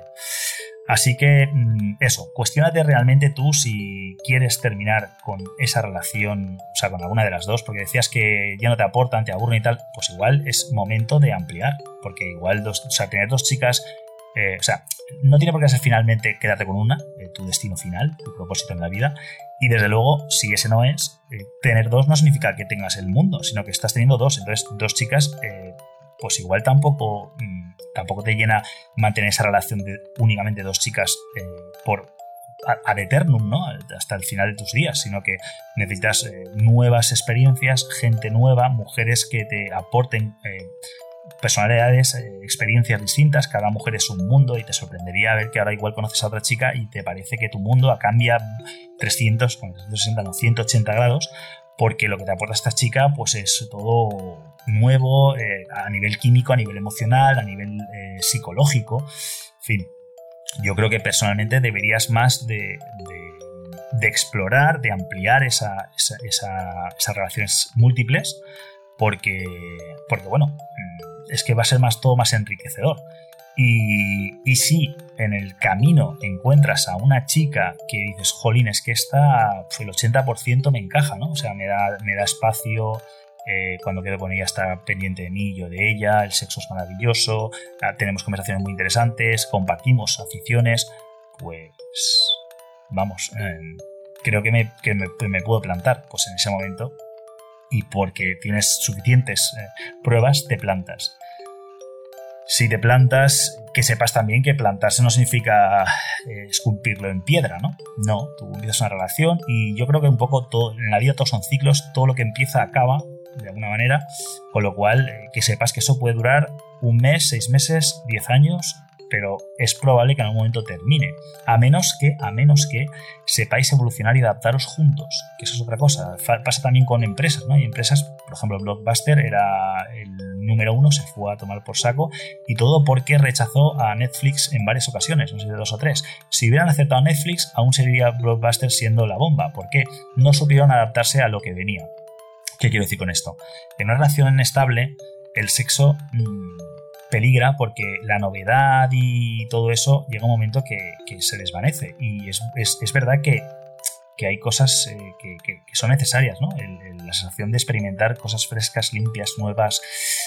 Así que eso, cuestiónate realmente tú si quieres terminar con esa relación, o sea, con alguna de las dos, porque decías que ya no te aportan, te aburren y tal, pues igual es momento de ampliar, porque igual dos, o sea, tener dos chicas, eh, o sea, no tiene por qué ser finalmente quedarte con una, eh, tu destino final, tu propósito en la vida, y desde luego, si ese no es, eh, tener dos no significa que tengas el mundo, sino que estás teniendo dos, entonces dos chicas... Eh, pues igual tampoco, tampoco te llena mantener esa relación de únicamente dos chicas eh, por ad eternum, ¿no? Hasta el final de tus días, sino que necesitas eh, nuevas experiencias, gente nueva, mujeres que te aporten eh, personalidades, eh, experiencias distintas. Cada mujer es un mundo y te sorprendería ver que ahora igual conoces a otra chica y te parece que tu mundo cambia trescientos, trescientos sesenta, no, ciento ochenta grados, porque lo que te aporta esta chica pues es todo nuevo, eh, a nivel químico, a nivel emocional, a nivel eh, psicológico, en fin. Yo creo que personalmente deberías más de, de, de explorar, de ampliar esa, esa, esa, esas relaciones múltiples, porque, porque bueno, es que va a ser más todo más enriquecedor. Y, y si en el camino encuentras a una chica que dices, jolín, es que esta, pues el ochenta por ciento me encaja, ¿no? O sea, me da, me da espacio, eh, cuando quedo con ella está pendiente de mí, yo de ella, el sexo es maravilloso, tenemos conversaciones muy interesantes, compartimos aficiones, pues vamos, eh, creo que, me, que me, me puedo plantar pues en ese momento, y porque tienes suficientes eh, pruebas, te plantas. Si te plantas, que sepas también que plantarse no significa eh, esculpirlo en piedra, ¿no? No, tú empiezas una relación y yo creo que un poco todo, en la vida todos son ciclos, todo lo que empieza acaba de alguna manera, con lo cual eh, que sepas que eso puede durar un mes, seis meses, diez años, pero es probable que en algún momento termine, a menos que, a menos que sepáis evolucionar y adaptaros juntos, que eso es otra cosa. Pasa también con empresas, ¿no? Hay empresas, por ejemplo, Blockbuster era el número uno, se fue a tomar por saco, y todo porque rechazó a Netflix en varias ocasiones, no sé de dos o tres. Si hubieran aceptado a Netflix, aún seguiría Blockbuster siendo la bomba, porque no supieron adaptarse a lo que venía. ¿Qué quiero decir con esto? En una relación estable, el sexo mmm, peligra porque la novedad y todo eso llega un momento que, que se desvanece, y es, es, es verdad que, que hay cosas eh, que, que, que son necesarias, ¿no? El, el, la sensación de experimentar cosas frescas, limpias, nuevas,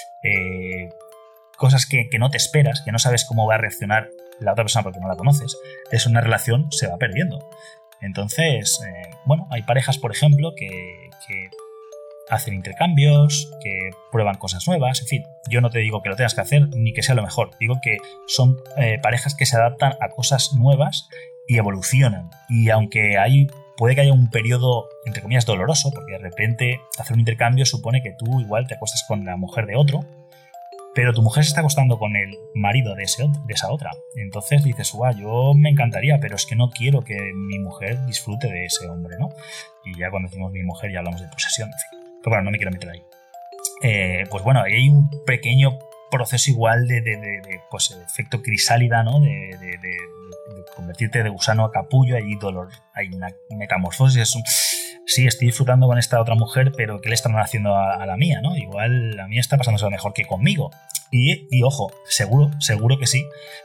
eh, cosas que, que no te esperas, que no sabes cómo va a reaccionar la otra persona porque no la conoces, es una relación se va perdiendo. Entonces, eh, bueno, hay parejas, por ejemplo, que, que hacen intercambios, que prueban cosas nuevas, en fin, yo no te digo que lo tengas que hacer ni que sea lo mejor, digo que son eh, parejas que se adaptan a cosas nuevas y evolucionan, y aunque hay, puede que haya un periodo entre comillas doloroso, porque de repente hacer un intercambio supone que tú igual te acuestas con la mujer de otro, pero tu mujer se está acostando con el marido de, ese, de esa otra, entonces dices, guau, yo me encantaría, pero es que no quiero que mi mujer disfrute de ese hombre, ¿no? Y ya cuando decimos mi mujer ya hablamos de posesión, en fin. Pero bueno, no me quiero meter ahí. Eh, pues bueno, ahí hay un pequeño proceso igual de, de, de, de pues, efecto crisálida, ¿no? De, de, de, de convertirte de gusano a capullo, hay dolor, hay una metamorfosis. Es un, sí, estoy disfrutando con esta otra mujer, pero ¿qué le están haciendo a, a la mía, no? Igual la mía está pasándose lo mejor que conmigo. Y, y ojo, seguro, seguro que sí,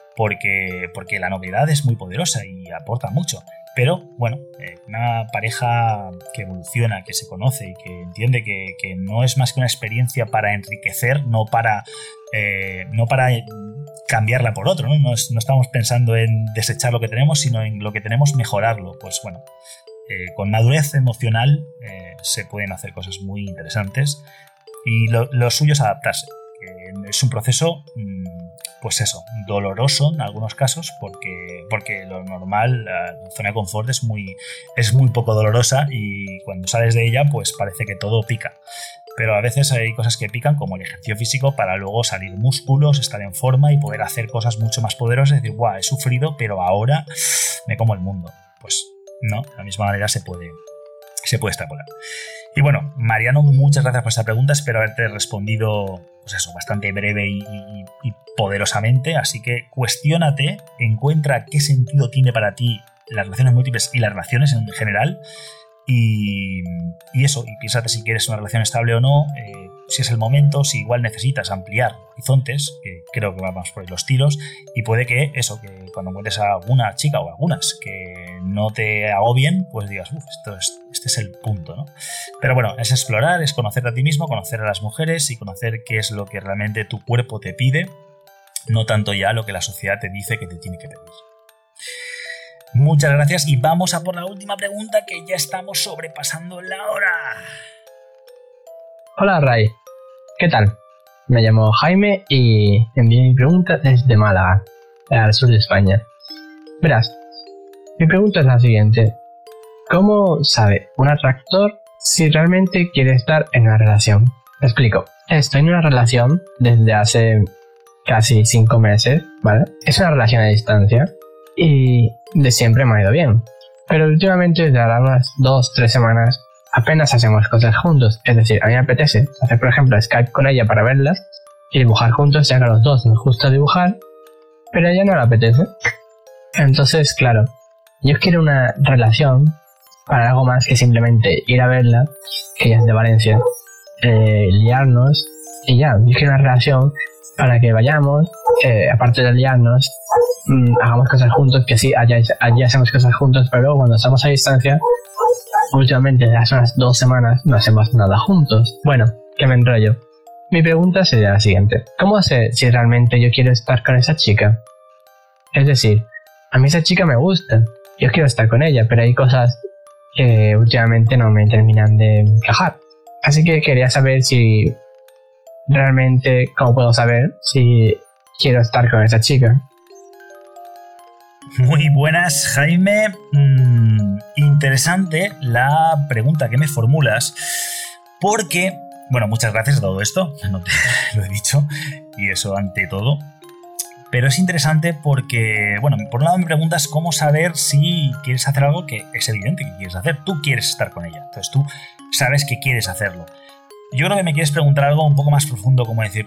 porque, porque la novedad es muy poderosa y aporta mucho. Pero, bueno, eh, una pareja que evoluciona, que se conoce y que entiende que, que no es más que una experiencia para enriquecer, no para, eh, no para cambiarla por otro, ¿no? No, es, no estamos pensando en desechar lo que tenemos, sino en lo que tenemos mejorarlo. Pues bueno, eh, con madurez emocional eh, se pueden hacer cosas muy interesantes, y lo, lo suyo es adaptarse. Eh, es un proceso... Mmm, pues eso, doloroso en algunos casos, porque, porque lo normal, la zona de confort es muy, es muy poco dolorosa, y cuando sales de ella pues parece que todo pica. Pero a veces hay cosas que pican, como el ejercicio físico, para luego salir músculos, estar en forma y poder hacer cosas mucho más poderosas y decir, guau, he sufrido, pero ahora me como el mundo. Pues no, de la misma manera se puede, se puede extrapolar. Y bueno, Mariano, muchas gracias por esta pregunta, espero haberte respondido pues eso, bastante breve y, y, y poderosamente, así que cuestiónate, encuentra qué sentido tiene para ti las relaciones múltiples y las relaciones en general, y, y eso, y piénsate si quieres una relación estable o no, eh, si es el momento, si igual necesitas ampliar horizontes, que creo que vamos por ahí los tiros, y puede que eso, que cuando encuentres a alguna chica o algunas que no te agobien, pues digas, uff, esto es, este es el punto, ¿no? Pero bueno, es explorar, es conocerte a ti mismo, conocer a las mujeres y conocer qué es lo que realmente tu cuerpo te pide, no tanto ya lo que la sociedad te dice que te tiene que pedir. Muchas gracias y vamos a por la última pregunta, que ya estamos sobrepasando la hora. Hola Ray, ¿qué tal? Me llamo Jaime y envié mi pregunta desde Málaga, al sur de España. Verás, mi pregunta es la siguiente. ¿Cómo sabe un atractor si realmente quiere estar en una relación? Me explico. Estoy en una relación desde hace casi cinco meses, ¿vale? Es una relación a distancia y de siempre me ha ido bien. Pero últimamente, desde ahora unas dos, tres semanas, apenas hacemos cosas juntos. Es decir, a mí me apetece hacer, por ejemplo, Skype con ella para verlas y dibujar juntos, ya que a los dos nos gusta dibujar, pero a ella no le apetece. Entonces, claro, yo quiero una relación para algo más que simplemente ir a verla, que ella es de Valencia, eh, liarnos y ya. Yo quiero una relación para que vayamos, eh, aparte de liarnos, mmm, hagamos cosas juntos, que sí, allá, allá hacemos cosas juntos, pero luego cuando estamos a distancia, últimamente desde hace unas dos semanas no hacemos nada juntos. Bueno, que me enrollo. Mi pregunta sería la siguiente: ¿cómo sé si realmente yo quiero estar con esa chica? Es decir, a mí esa chica me gusta, yo quiero estar con ella, pero hay cosas que últimamente no me terminan de encajar. Así que quería saber si realmente, ¿cómo puedo saber si quiero estar con esa chica? Muy buenas, Jaime. Mm, interesante la pregunta que me formulas, porque, bueno, muchas gracias a todo esto, no te lo he dicho, y eso ante todo. Pero es interesante porque, bueno, por un lado me preguntas cómo saber si quieres hacer algo que es evidente que quieres hacer. Tú quieres estar con ella, entonces tú sabes que quieres hacerlo. Yo creo que me quieres preguntar algo un poco más profundo, como decir,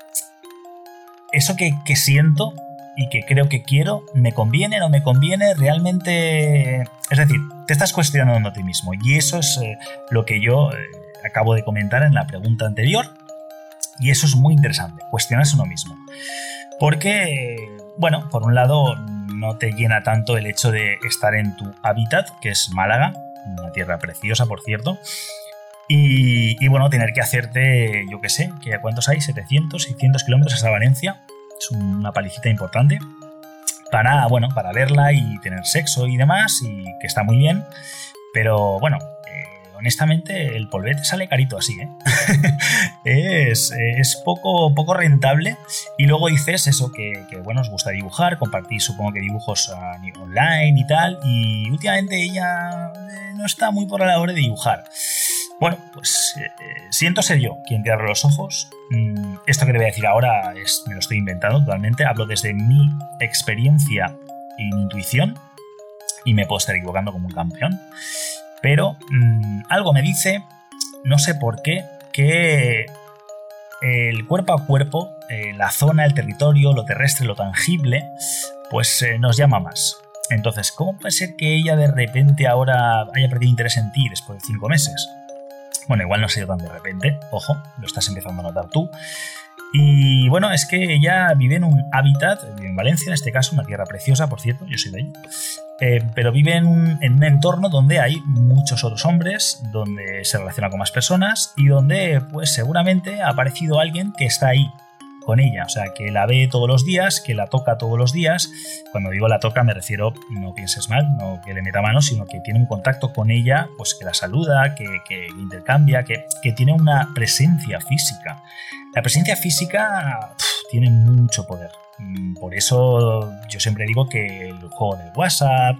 ¿eso que, que siento y que creo que quiero, me conviene, no me conviene? Realmente, es decir, te estás cuestionando a ti mismo, y eso es eh, lo que yo eh, acabo de comentar en la pregunta anterior, y eso es muy interesante, cuestionarse uno mismo. Porque, bueno, por un lado no te llena tanto el hecho de estar en tu hábitat, que es Málaga, una tierra preciosa, por cierto, y, y bueno, tener que hacerte, yo qué sé, que ¿cuántos hay? setecientos, seiscientos kilómetros hasta Valencia, es una palicita importante, para, bueno, para verla y tener sexo y demás, y que está muy bien, pero bueno, honestamente el polvete sale carito así, ¿eh? es, es poco, poco rentable. Y luego dices eso, que, que bueno, os gusta dibujar, compartís supongo que dibujos uh, online y tal, y últimamente ella eh, no está muy por la labor de dibujar. Bueno, pues eh, siento ser yo quien te abre los ojos. Mm, esto que te voy a decir ahora es, me lo estoy inventando totalmente, hablo desde mi experiencia y mi intuición, y me puedo estar equivocando como un campeón. Pero mmm, algo me dice, no sé por qué, que el cuerpo a cuerpo, eh, la zona, el territorio, lo terrestre, lo tangible, pues eh, nos llama más. Entonces, ¿cómo puede ser que ella de repente ahora haya perdido interés en ti después de cinco meses? Bueno, igual no ha sido tan de repente, ojo, lo estás empezando a notar tú. Y bueno, es que ella vive en un hábitat, vive en Valencia en este caso, una tierra preciosa, por cierto, yo soy de allí, eh, pero vive en un, en un entorno donde hay muchos otros hombres, donde se relaciona con más personas y donde pues seguramente ha aparecido alguien que está ahí con ella, o sea, que la ve todos los días, que la toca todos los días. Cuando digo la toca me refiero, no pienses mal, no que le meta mano, sino que tiene un contacto con ella, pues que la saluda, que, que intercambia, que, que tiene una presencia física. La presencia física pff, tiene mucho poder. Por eso yo siempre digo que el juego del WhatsApp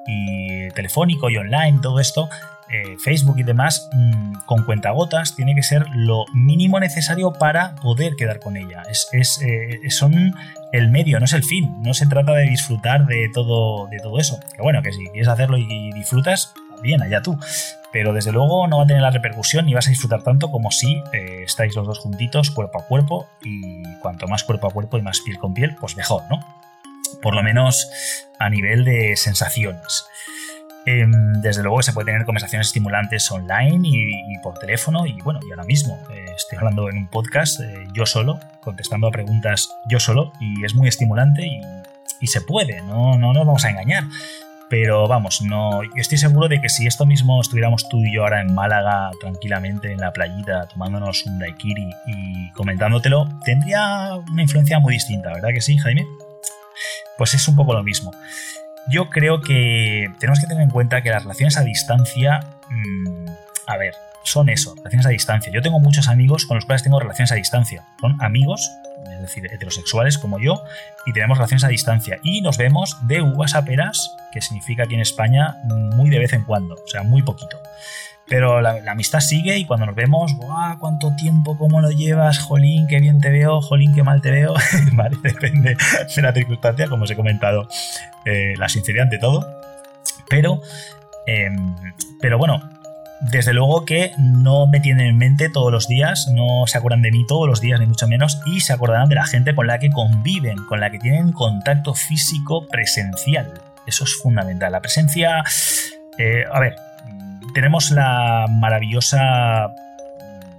y telefónico y online, todo esto, eh, Facebook y demás, mmm, con cuentagotas, tiene que ser lo mínimo necesario para poder quedar con ella. Es, es, eh, son el medio, no es el fin. No se trata de disfrutar de todo, de todo eso. Que bueno, que si quieres hacerlo y disfrutas, bien, allá tú. Pero desde luego no va a tener la repercusión ni vas a disfrutar tanto como si eh, estáis los dos juntitos, cuerpo a cuerpo, y cuanto más cuerpo a cuerpo y más piel con piel, pues mejor, ¿no? Por lo menos a nivel de sensaciones. Eh, desde luego se puede tener conversaciones estimulantes online y, y por teléfono, y bueno, y ahora mismo eh, estoy hablando en un podcast eh, yo solo, contestando a preguntas yo solo, y es muy estimulante y, y se puede, no, no nos vamos a engañar. Pero vamos, no, estoy seguro de que si esto mismo estuviéramos tú y yo ahora en Málaga, tranquilamente en la playita, tomándonos un daiquiri y comentándotelo, tendría una influencia muy distinta, ¿verdad que sí, Jaime? Pues es un poco lo mismo. Yo creo que tenemos que tener en cuenta que las relaciones a distancia, mmm, a ver, son eso, relaciones a distancia. Yo tengo muchos amigos con los cuales tengo relaciones a distancia. Son amigos, es decir, heterosexuales como yo, y tenemos relaciones a distancia. Y nos vemos de uvas a peras, que significa aquí en España muy de vez en cuando, o sea, muy poquito. Pero la, la amistad sigue y cuando nos vemos, ¡guau! ¿Cuánto tiempo? ¿Cómo lo llevas? Jolín, qué bien te veo, jolín, qué mal te veo. Vale, depende de la circunstancia, como os he comentado, eh, la sinceridad ante todo. Pero, eh, pero bueno, desde luego que no me tienen en mente todos los días, no se acuerdan de mí todos los días, ni mucho menos, y se acordarán de la gente con la que conviven, con la que tienen contacto físico presencial. Eso es fundamental. La presencia, eh, a ver, tenemos la maravillosa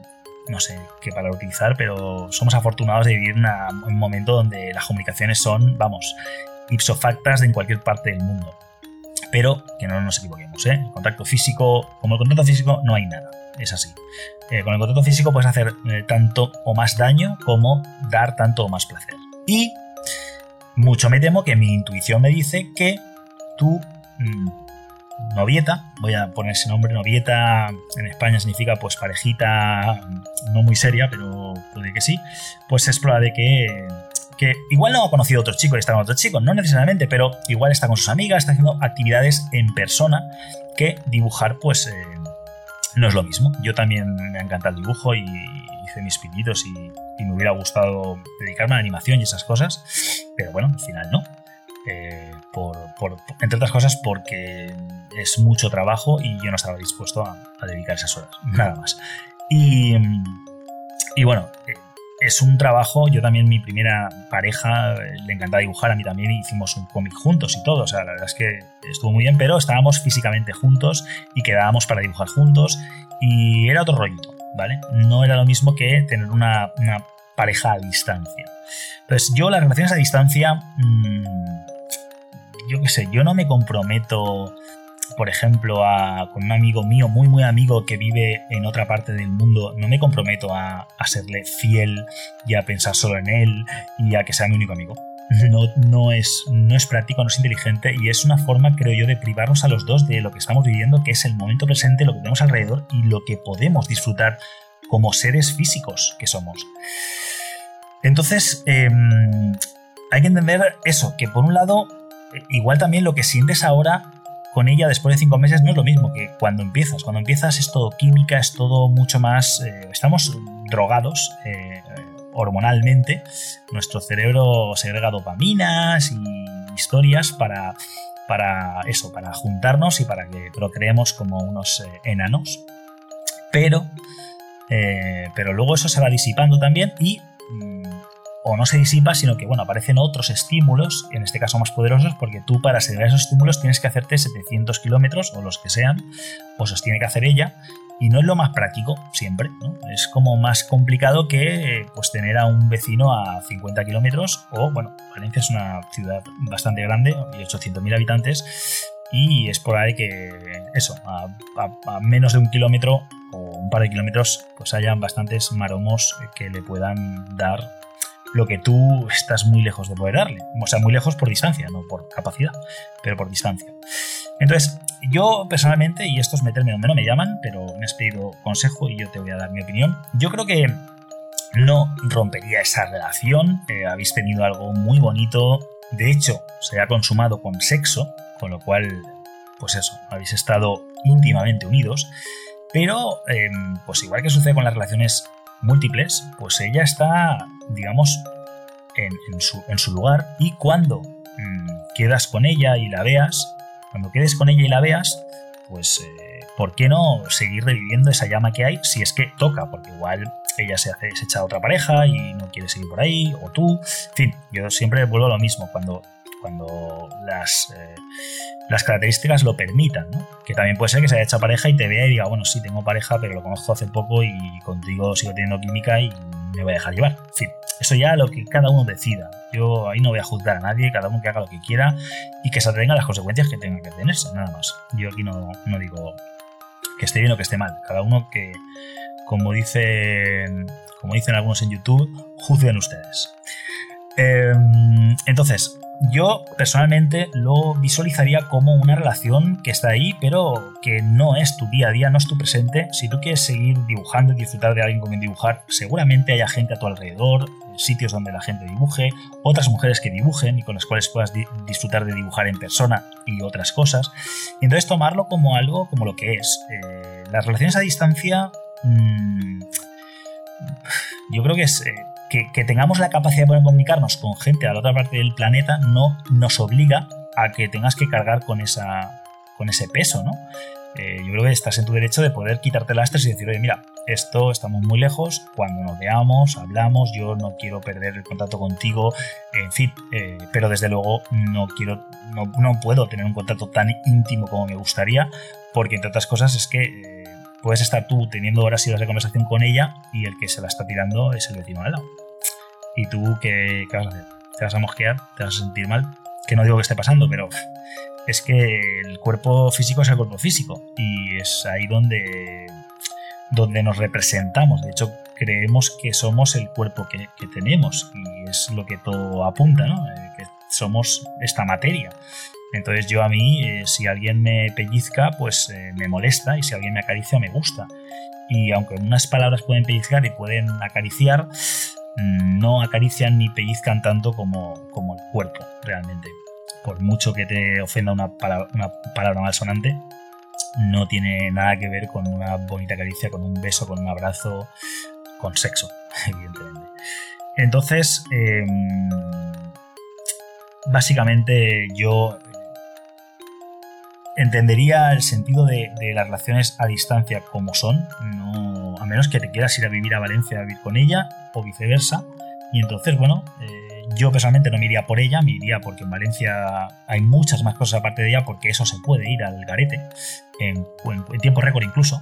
no sé qué palabra utilizar, pero somos afortunados de vivir una, un momento donde las comunicaciones son, vamos, ipso factas en cualquier parte del mundo. Pero que no nos equivoquemos, ¿eh? El contacto físico, como el contacto físico, no hay nada. Es así. Eh, con el contacto físico puedes hacer eh, tanto o más daño como dar tanto o más placer. Y mucho me temo que mi intuición me dice que tu mmm, novieta, voy a poner ese nombre, novieta en España significa pues parejita no muy seria, pero puede que sí, pues es probable que, que igual no ha conocido a otro chico y está con otro chico, no necesariamente, pero igual está con sus amigas, está haciendo actividades en persona, que dibujar pues eh, no es lo mismo. Yo también me encanta el dibujo y hice mis pinitos y, y me hubiera gustado dedicarme a la animación y esas cosas, pero bueno, al final no. Eh, por, por, entre otras cosas porque es mucho trabajo y yo no estaba dispuesto a, a dedicar esas horas, nada más. Y, y bueno, es un trabajo. Yo también, mi primera pareja le encantaba dibujar, a mí también hicimos un cómic juntos y todo, o sea, la verdad es que estuvo muy bien, pero estábamos físicamente juntos y quedábamos para dibujar juntos y era otro rollito, ¿vale? No era lo mismo que tener una, una pareja a distancia. Entonces yo las relaciones a distancia, mmm, yo qué sé, yo no me comprometo, por ejemplo, a, con un amigo mío, muy muy amigo que vive en otra parte del mundo, no me comprometo a, a serle fiel y a pensar solo en él y a que sea mi único amigo. No, no, es, no es práctico, no es inteligente y es una forma, creo yo, de privarnos a los dos de lo que estamos viviendo, que es el momento presente, lo que tenemos alrededor y lo que podemos disfrutar como seres físicos que somos. Entonces, eh, hay que entender eso, que por un lado, igual también lo que sientes ahora con ella después de cinco meses no es lo mismo que cuando empiezas. Cuando empiezas es todo química, es todo mucho más... Eh, estamos drogados eh, hormonalmente. Nuestro cerebro segrega dopaminas y historias para, para eso, para juntarnos y para que procreemos como unos eh, enanos. Pero, eh, pero luego eso se va disipando también y... Mm, o no se disipa, sino que bueno, aparecen otros estímulos, en este caso más poderosos, porque tú para seguir esos estímulos tienes que hacerte setecientos kilómetros o los que sean, o se tiene que hacer ella, y no es lo más práctico siempre, ¿no? Es como más complicado que pues tener a un vecino a cincuenta kilómetros, o bueno, Valencia es una ciudad bastante grande, hay ochocientos mil habitantes, y es probable que eso, a, a, a menos de un kilómetro o un par de kilómetros, pues hayan bastantes maromos que le puedan dar lo que tú estás muy lejos de poder darle. O sea, muy lejos por distancia, no por capacidad, pero por distancia. Entonces, yo personalmente, y esto es meterme donde no me llaman, pero me has pedido consejo y yo te voy a dar mi opinión, yo creo que no rompería esa relación. Eh, habéis tenido algo muy bonito, de hecho, se ha consumado con sexo, con lo cual, pues eso, habéis estado íntimamente unidos, pero, eh, pues igual que sucede con las relaciones múltiples, pues ella está, digamos, en, en, su, en su lugar, y cuando mmm, quedas con ella y la veas, cuando quedes con ella y la veas, pues eh, ¿por qué no seguir reviviendo esa llama que hay si es que toca? Porque igual ella se, hace, se echa a otra pareja y no quiere seguir por ahí, o tú, en fin, yo siempre vuelvo a lo mismo, cuando, cuando las, eh, las características lo permitan, ¿no? Que también puede ser que se haya hecho pareja y te vea y diga, bueno, sí, tengo pareja, pero lo conozco hace poco y contigo sigo teniendo química y me voy a dejar llevar. En fin, eso ya lo que cada uno decida. Yo ahí no voy a juzgar a nadie, cada uno que haga lo que quiera y que se atenga las consecuencias que tenga que tenerse, nada más. Yo aquí no, no digo que esté bien o que esté mal. Cada uno que, como dicen, como dicen algunos en YouTube, juzguen ustedes. Eh, entonces, yo personalmente lo visualizaría como una relación que está ahí, pero que no es tu día a día, no es tu presente. Si tú quieres seguir dibujando y disfrutar de alguien con quien dibujar, seguramente haya gente a tu alrededor, sitios donde la gente dibuje, otras mujeres que dibujen y con las cuales puedas di- disfrutar de dibujar en persona y otras cosas. Y entonces tomarlo como algo, como lo que es. Eh, las relaciones a distancia, mmm, yo creo que es... Eh, Que, que tengamos la capacidad de poder comunicarnos con gente a la otra parte del planeta no nos obliga a que tengas que cargar con, esa, con ese peso, ¿no? Eh, yo creo que estás en tu derecho de poder quitarte lastres y decir, oye, mira, esto estamos muy lejos, cuando nos veamos, hablamos, yo no quiero perder el contacto contigo, en fin, eh, pero desde luego no quiero, no, no puedo tener un contacto tan íntimo como me gustaría, porque entre otras cosas es que... Eh, puedes estar tú teniendo horas y horas de conversación con ella y el que se la está tirando es el vecino al lado. ¿Y tú qué, qué vas a hacer? ¿Te vas a mosquear? ¿Te vas a sentir mal? Que no digo que esté pasando, pero es que el cuerpo físico es el cuerpo físico y es ahí donde, donde nos representamos. De hecho, creemos que somos el cuerpo que, que tenemos y es lo que todo apunta, ¿no? Eh, que somos esta materia. Entonces yo a mí, eh, si alguien me pellizca, pues eh, me molesta, y si alguien me acaricia, me gusta. Y aunque unas palabras pueden pellizcar y pueden acariciar, no acarician ni pellizcan tanto como, como el cuerpo, realmente. Por mucho que te ofenda una palabra, una palabra malsonante, no tiene nada que ver con una bonita caricia, con un beso, con un abrazo, con sexo, evidentemente. Entonces, eh, básicamente yo entendería el sentido de, de las relaciones a distancia como son, no, a menos que te quieras ir a vivir a Valencia a vivir con ella o viceversa. Y entonces, bueno, eh, yo personalmente no me iría por ella, me iría porque en Valencia hay muchas más cosas aparte de ella, porque eso se puede ir al garete en, en, en tiempo récord incluso.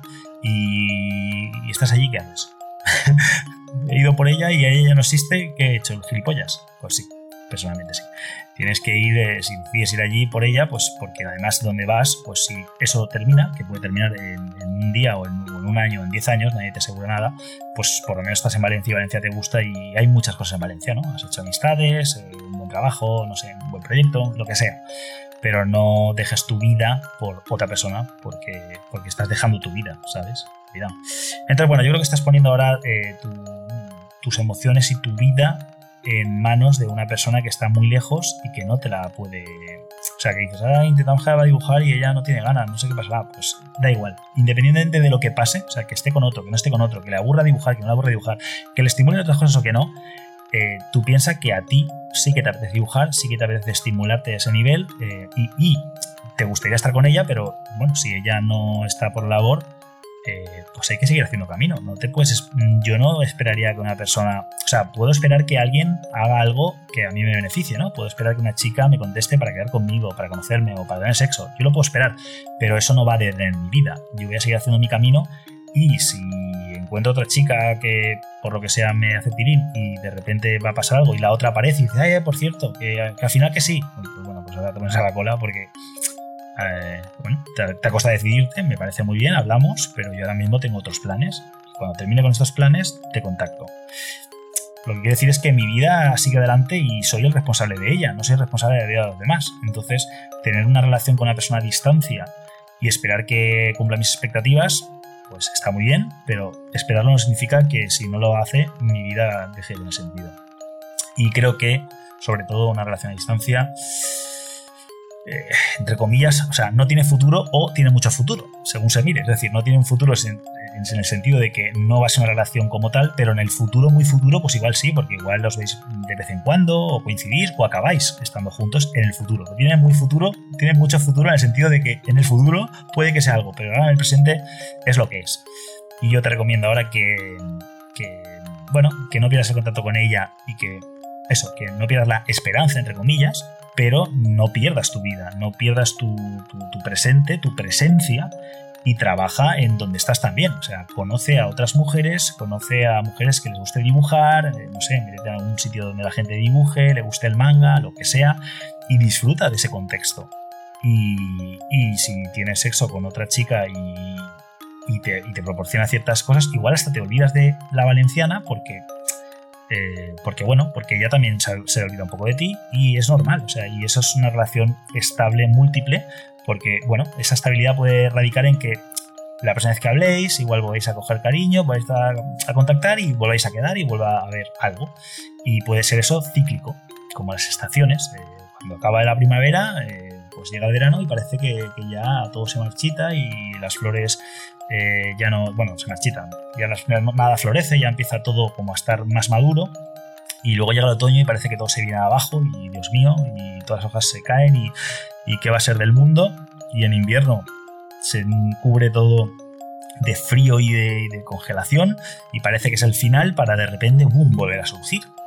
Y, y estás allí, ¿qué haces? He ido por ella y ella no existe, ¿qué he hecho? ¿Gilipollas? Pues sí, personalmente sí. Tienes que ir, eh, si decides ir allí por ella, pues porque además donde vas, pues si eso termina, que puede terminar en, en un día o en, o en un año o en diez años, nadie te asegura nada, pues por lo menos estás en Valencia y Valencia te gusta y hay muchas cosas en Valencia, ¿no? Has hecho amistades, eh, un buen trabajo, no sé, un buen proyecto, lo que sea. Pero no dejes tu vida por otra persona porque, porque estás dejando tu vida, ¿sabes? Cuidado. Entonces, bueno, yo creo que estás poniendo ahora eh, tu, tus emociones y tu vida en manos de una persona que está muy lejos y que no te la puede... O sea, que dices, ah, intentamos que haga dibujar y ella no tiene ganas, no sé qué pasará. Pues da igual, independientemente de lo que pase, o sea, que esté con otro, que no esté con otro, que le aburra dibujar, que no le aburra dibujar, que le estimulen otras cosas o que no, eh, tú piensas que a ti sí que te apetece dibujar, sí que te apetece estimularte a ese nivel eh, y, y te gustaría estar con ella, pero bueno, si ella no está por la labor, Eh, pues hay que seguir haciendo camino. No te puedes, yo no esperaría que una persona, o sea, puedo esperar que alguien haga algo que a mí me beneficie, ¿no? Puedo esperar que una chica me conteste para quedar conmigo, para conocerme o para tener sexo. Yo lo puedo esperar, pero eso no va a detener mi vida. Yo voy a seguir haciendo mi camino y si encuentro otra chica que por lo que sea me hace tirín y de repente va a pasar algo y la otra aparece y dice, ay, por cierto, que, que al final que sí, pues bueno, pues ahora te pones a la cola porque... Eh, bueno, te, te acosta decidirte, me parece muy bien, hablamos, pero yo ahora mismo tengo otros planes. Cuando termine con estos planes, te contacto. Lo que quiero decir es que mi vida sigue adelante y soy el responsable de ella, no soy el responsable de la vida de los demás. Entonces, tener una relación con una persona a distancia y esperar que cumpla mis expectativas, pues está muy bien, pero esperarlo no significa que si no lo hace, mi vida deje de tener sentido. Y creo que, sobre todo, una relación a distancia... Eh, entre comillas, o sea, no tiene futuro o tiene mucho futuro, según se mire. Es decir, no tiene un futuro en, en el sentido de que no va a ser una relación como tal, pero en el futuro, muy futuro, pues igual sí, porque igual los veis de vez en cuando, o coincidís, o acabáis estando juntos en el futuro. Tiene muy futuro, tiene mucho futuro en el sentido de que en el futuro puede que sea algo, pero ahora en el presente es lo que es. Y yo te recomiendo ahora que, que bueno, que no pierdas el contacto con ella y que, eso, que no pierdas la esperanza, entre comillas, pero no pierdas tu vida, no pierdas tu, tu, tu presente, tu presencia y trabaja en donde estás también. O sea, conoce a otras mujeres, conoce a mujeres que les guste dibujar, eh, no sé, métete a algún sitio donde la gente dibuje, le guste el manga, lo que sea, y disfruta de ese contexto. Y, y si tienes sexo con otra chica y, y, te, y te proporciona ciertas cosas, igual hasta te olvidas de la valenciana porque... Eh, porque bueno, porque ella también se, se olvida un poco de ti y es normal, o sea, y eso es una relación estable, múltiple, porque bueno, esa estabilidad puede radicar en que la próxima vez que habléis, igual volvéis a coger cariño, vais a, a contactar y volváis a quedar y vuelva a haber algo, y puede ser eso cíclico, como las estaciones, eh, cuando acaba la primavera, eh, pues llega el verano y parece que, que ya todo se marchita y las flores Eh, ya no, bueno, se marchitan, ya las, nada florece, ya empieza todo como a estar más maduro y luego llega el otoño y parece que todo se viene abajo y Dios mío, y todas las hojas se caen y, y qué va a ser del mundo, y en invierno se cubre todo de frío y de, de congelación y parece que es el final para de repente boom, volver a surgir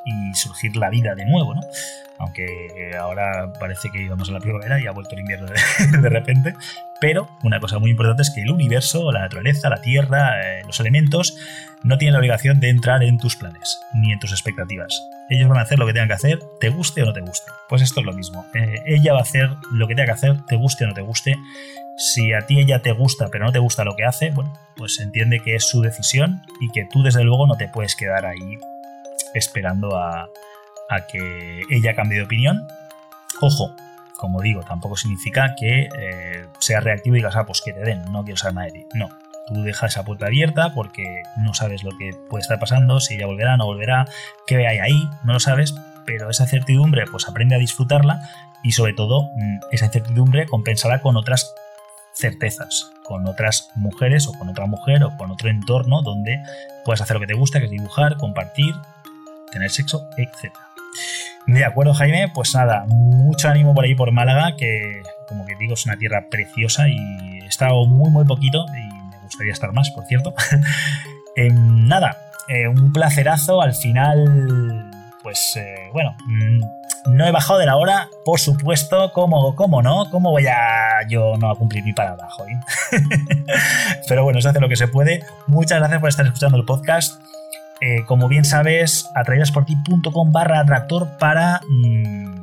y surgir la vida de nuevo, ¿no? Aunque ahora parece que íbamos a la primavera y ha vuelto el invierno de, de repente. Pero una cosa muy importante es que el universo, la naturaleza, la tierra, eh, los elementos no tienen la obligación de entrar en tus planes ni en tus expectativas. Ellos van a hacer lo que tengan que hacer, te guste o no te guste. Pues esto es lo mismo. Eh, ella va a hacer lo que tenga que hacer, te guste o no te guste. Si a ti ella te gusta pero no te gusta lo que hace, bueno, pues entiende que es su decisión y que tú desde luego no te puedes quedar ahí esperando a, a que ella cambie de opinión. Ojo, como digo, tampoco significa que eh, seas reactivo y digas, ah, pues que te den, no quiero saber nada de ti. No, tú dejas esa puerta abierta porque no sabes lo que puede estar pasando, si ella volverá, no volverá, qué hay ahí, no lo sabes, pero esa incertidumbre, pues aprende a disfrutarla y sobre todo esa incertidumbre compensará con otras certezas, con otras mujeres o con otra mujer o con otro entorno donde puedas hacer lo que te gusta, que es dibujar, compartir, tener sexo, etcétera. De acuerdo, Jaime, pues nada, mucho ánimo por ahí por Málaga, que como que digo es una tierra preciosa y he estado muy muy poquito y me gustaría estar más, por cierto. eh, nada, eh, un placerazo, al final, pues eh, bueno, no he bajado de la hora, por supuesto, ¿cómo, cómo no? ¿Cómo voy a yo no a cumplir mi palabra, joder? Pero bueno, se hace lo que se puede. Muchas gracias por estar escuchando el podcast. Eh, como bien sabes, atraídasporti.com barra atractor para mmm,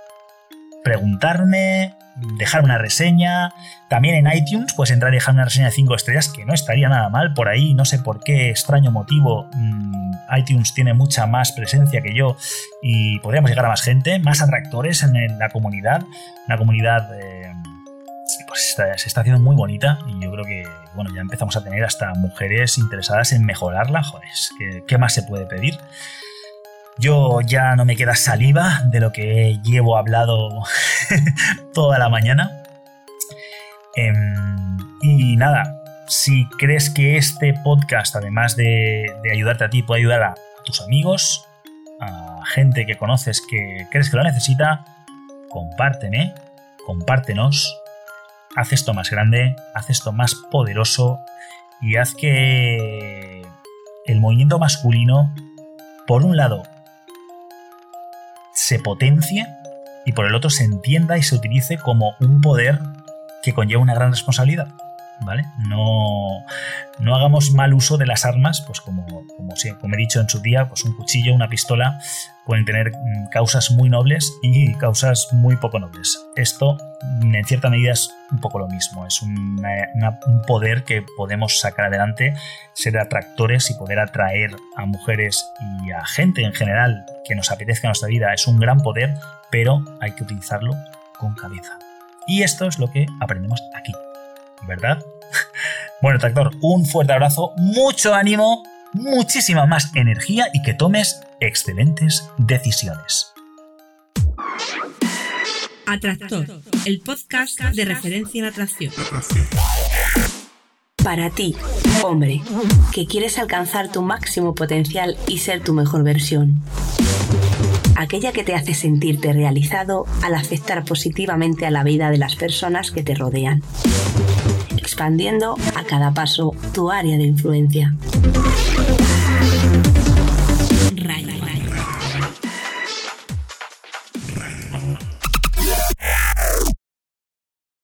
preguntarme, dejar una reseña. También en iTunes puedes entrar y dejar una reseña de cinco estrellas, que no estaría nada mal. Por ahí, no sé por qué extraño motivo, mmm, iTunes tiene mucha más presencia que yo y podríamos llegar a más gente, más atractores en, en la comunidad. Una comunidad eh, pues está, se está haciendo muy bonita y yo creo que bueno, ya empezamos a tener hasta mujeres interesadas en mejorarla. Joder, ¿qué, qué más se puede pedir? Yo ya no me queda saliva de lo que llevo hablado toda la mañana. Eh, y nada, si crees que este podcast, además de, de ayudarte a ti, puede ayudar a, a tus amigos, a gente que conoces que crees que lo necesita, compárteme, compártenos. Haz esto más grande, haz esto más poderoso y haz que el movimiento masculino, por un lado, se potencie y por el otro se entienda y se utilice como un poder que conlleva una gran responsabilidad, ¿vale? No, no hagamos mal uso de las armas, pues como, como, como he dicho en su día, pues un cuchillo, una pistola pueden tener causas muy nobles y causas muy poco nobles. Esto, en cierta medida, es un poco lo mismo. Es una, una, un poder que podemos sacar adelante, ser atractores y poder atraer a mujeres y a gente en general que nos apetezca en nuestra vida. Es un gran poder, pero hay que utilizarlo con cabeza. Y esto es lo que aprendemos aquí, ¿verdad? Bueno, Tractor, un fuerte abrazo, mucho ánimo, muchísima más energía y que tomes excelentes decisiones. Atractor, el podcast de referencia en atracción. Para ti, hombre, que quieres alcanzar tu máximo potencial y ser tu mejor versión. Aquella que te hace sentirte realizado al afectar positivamente a la vida de las personas que te rodean, expandiendo a cada paso tu área de influencia.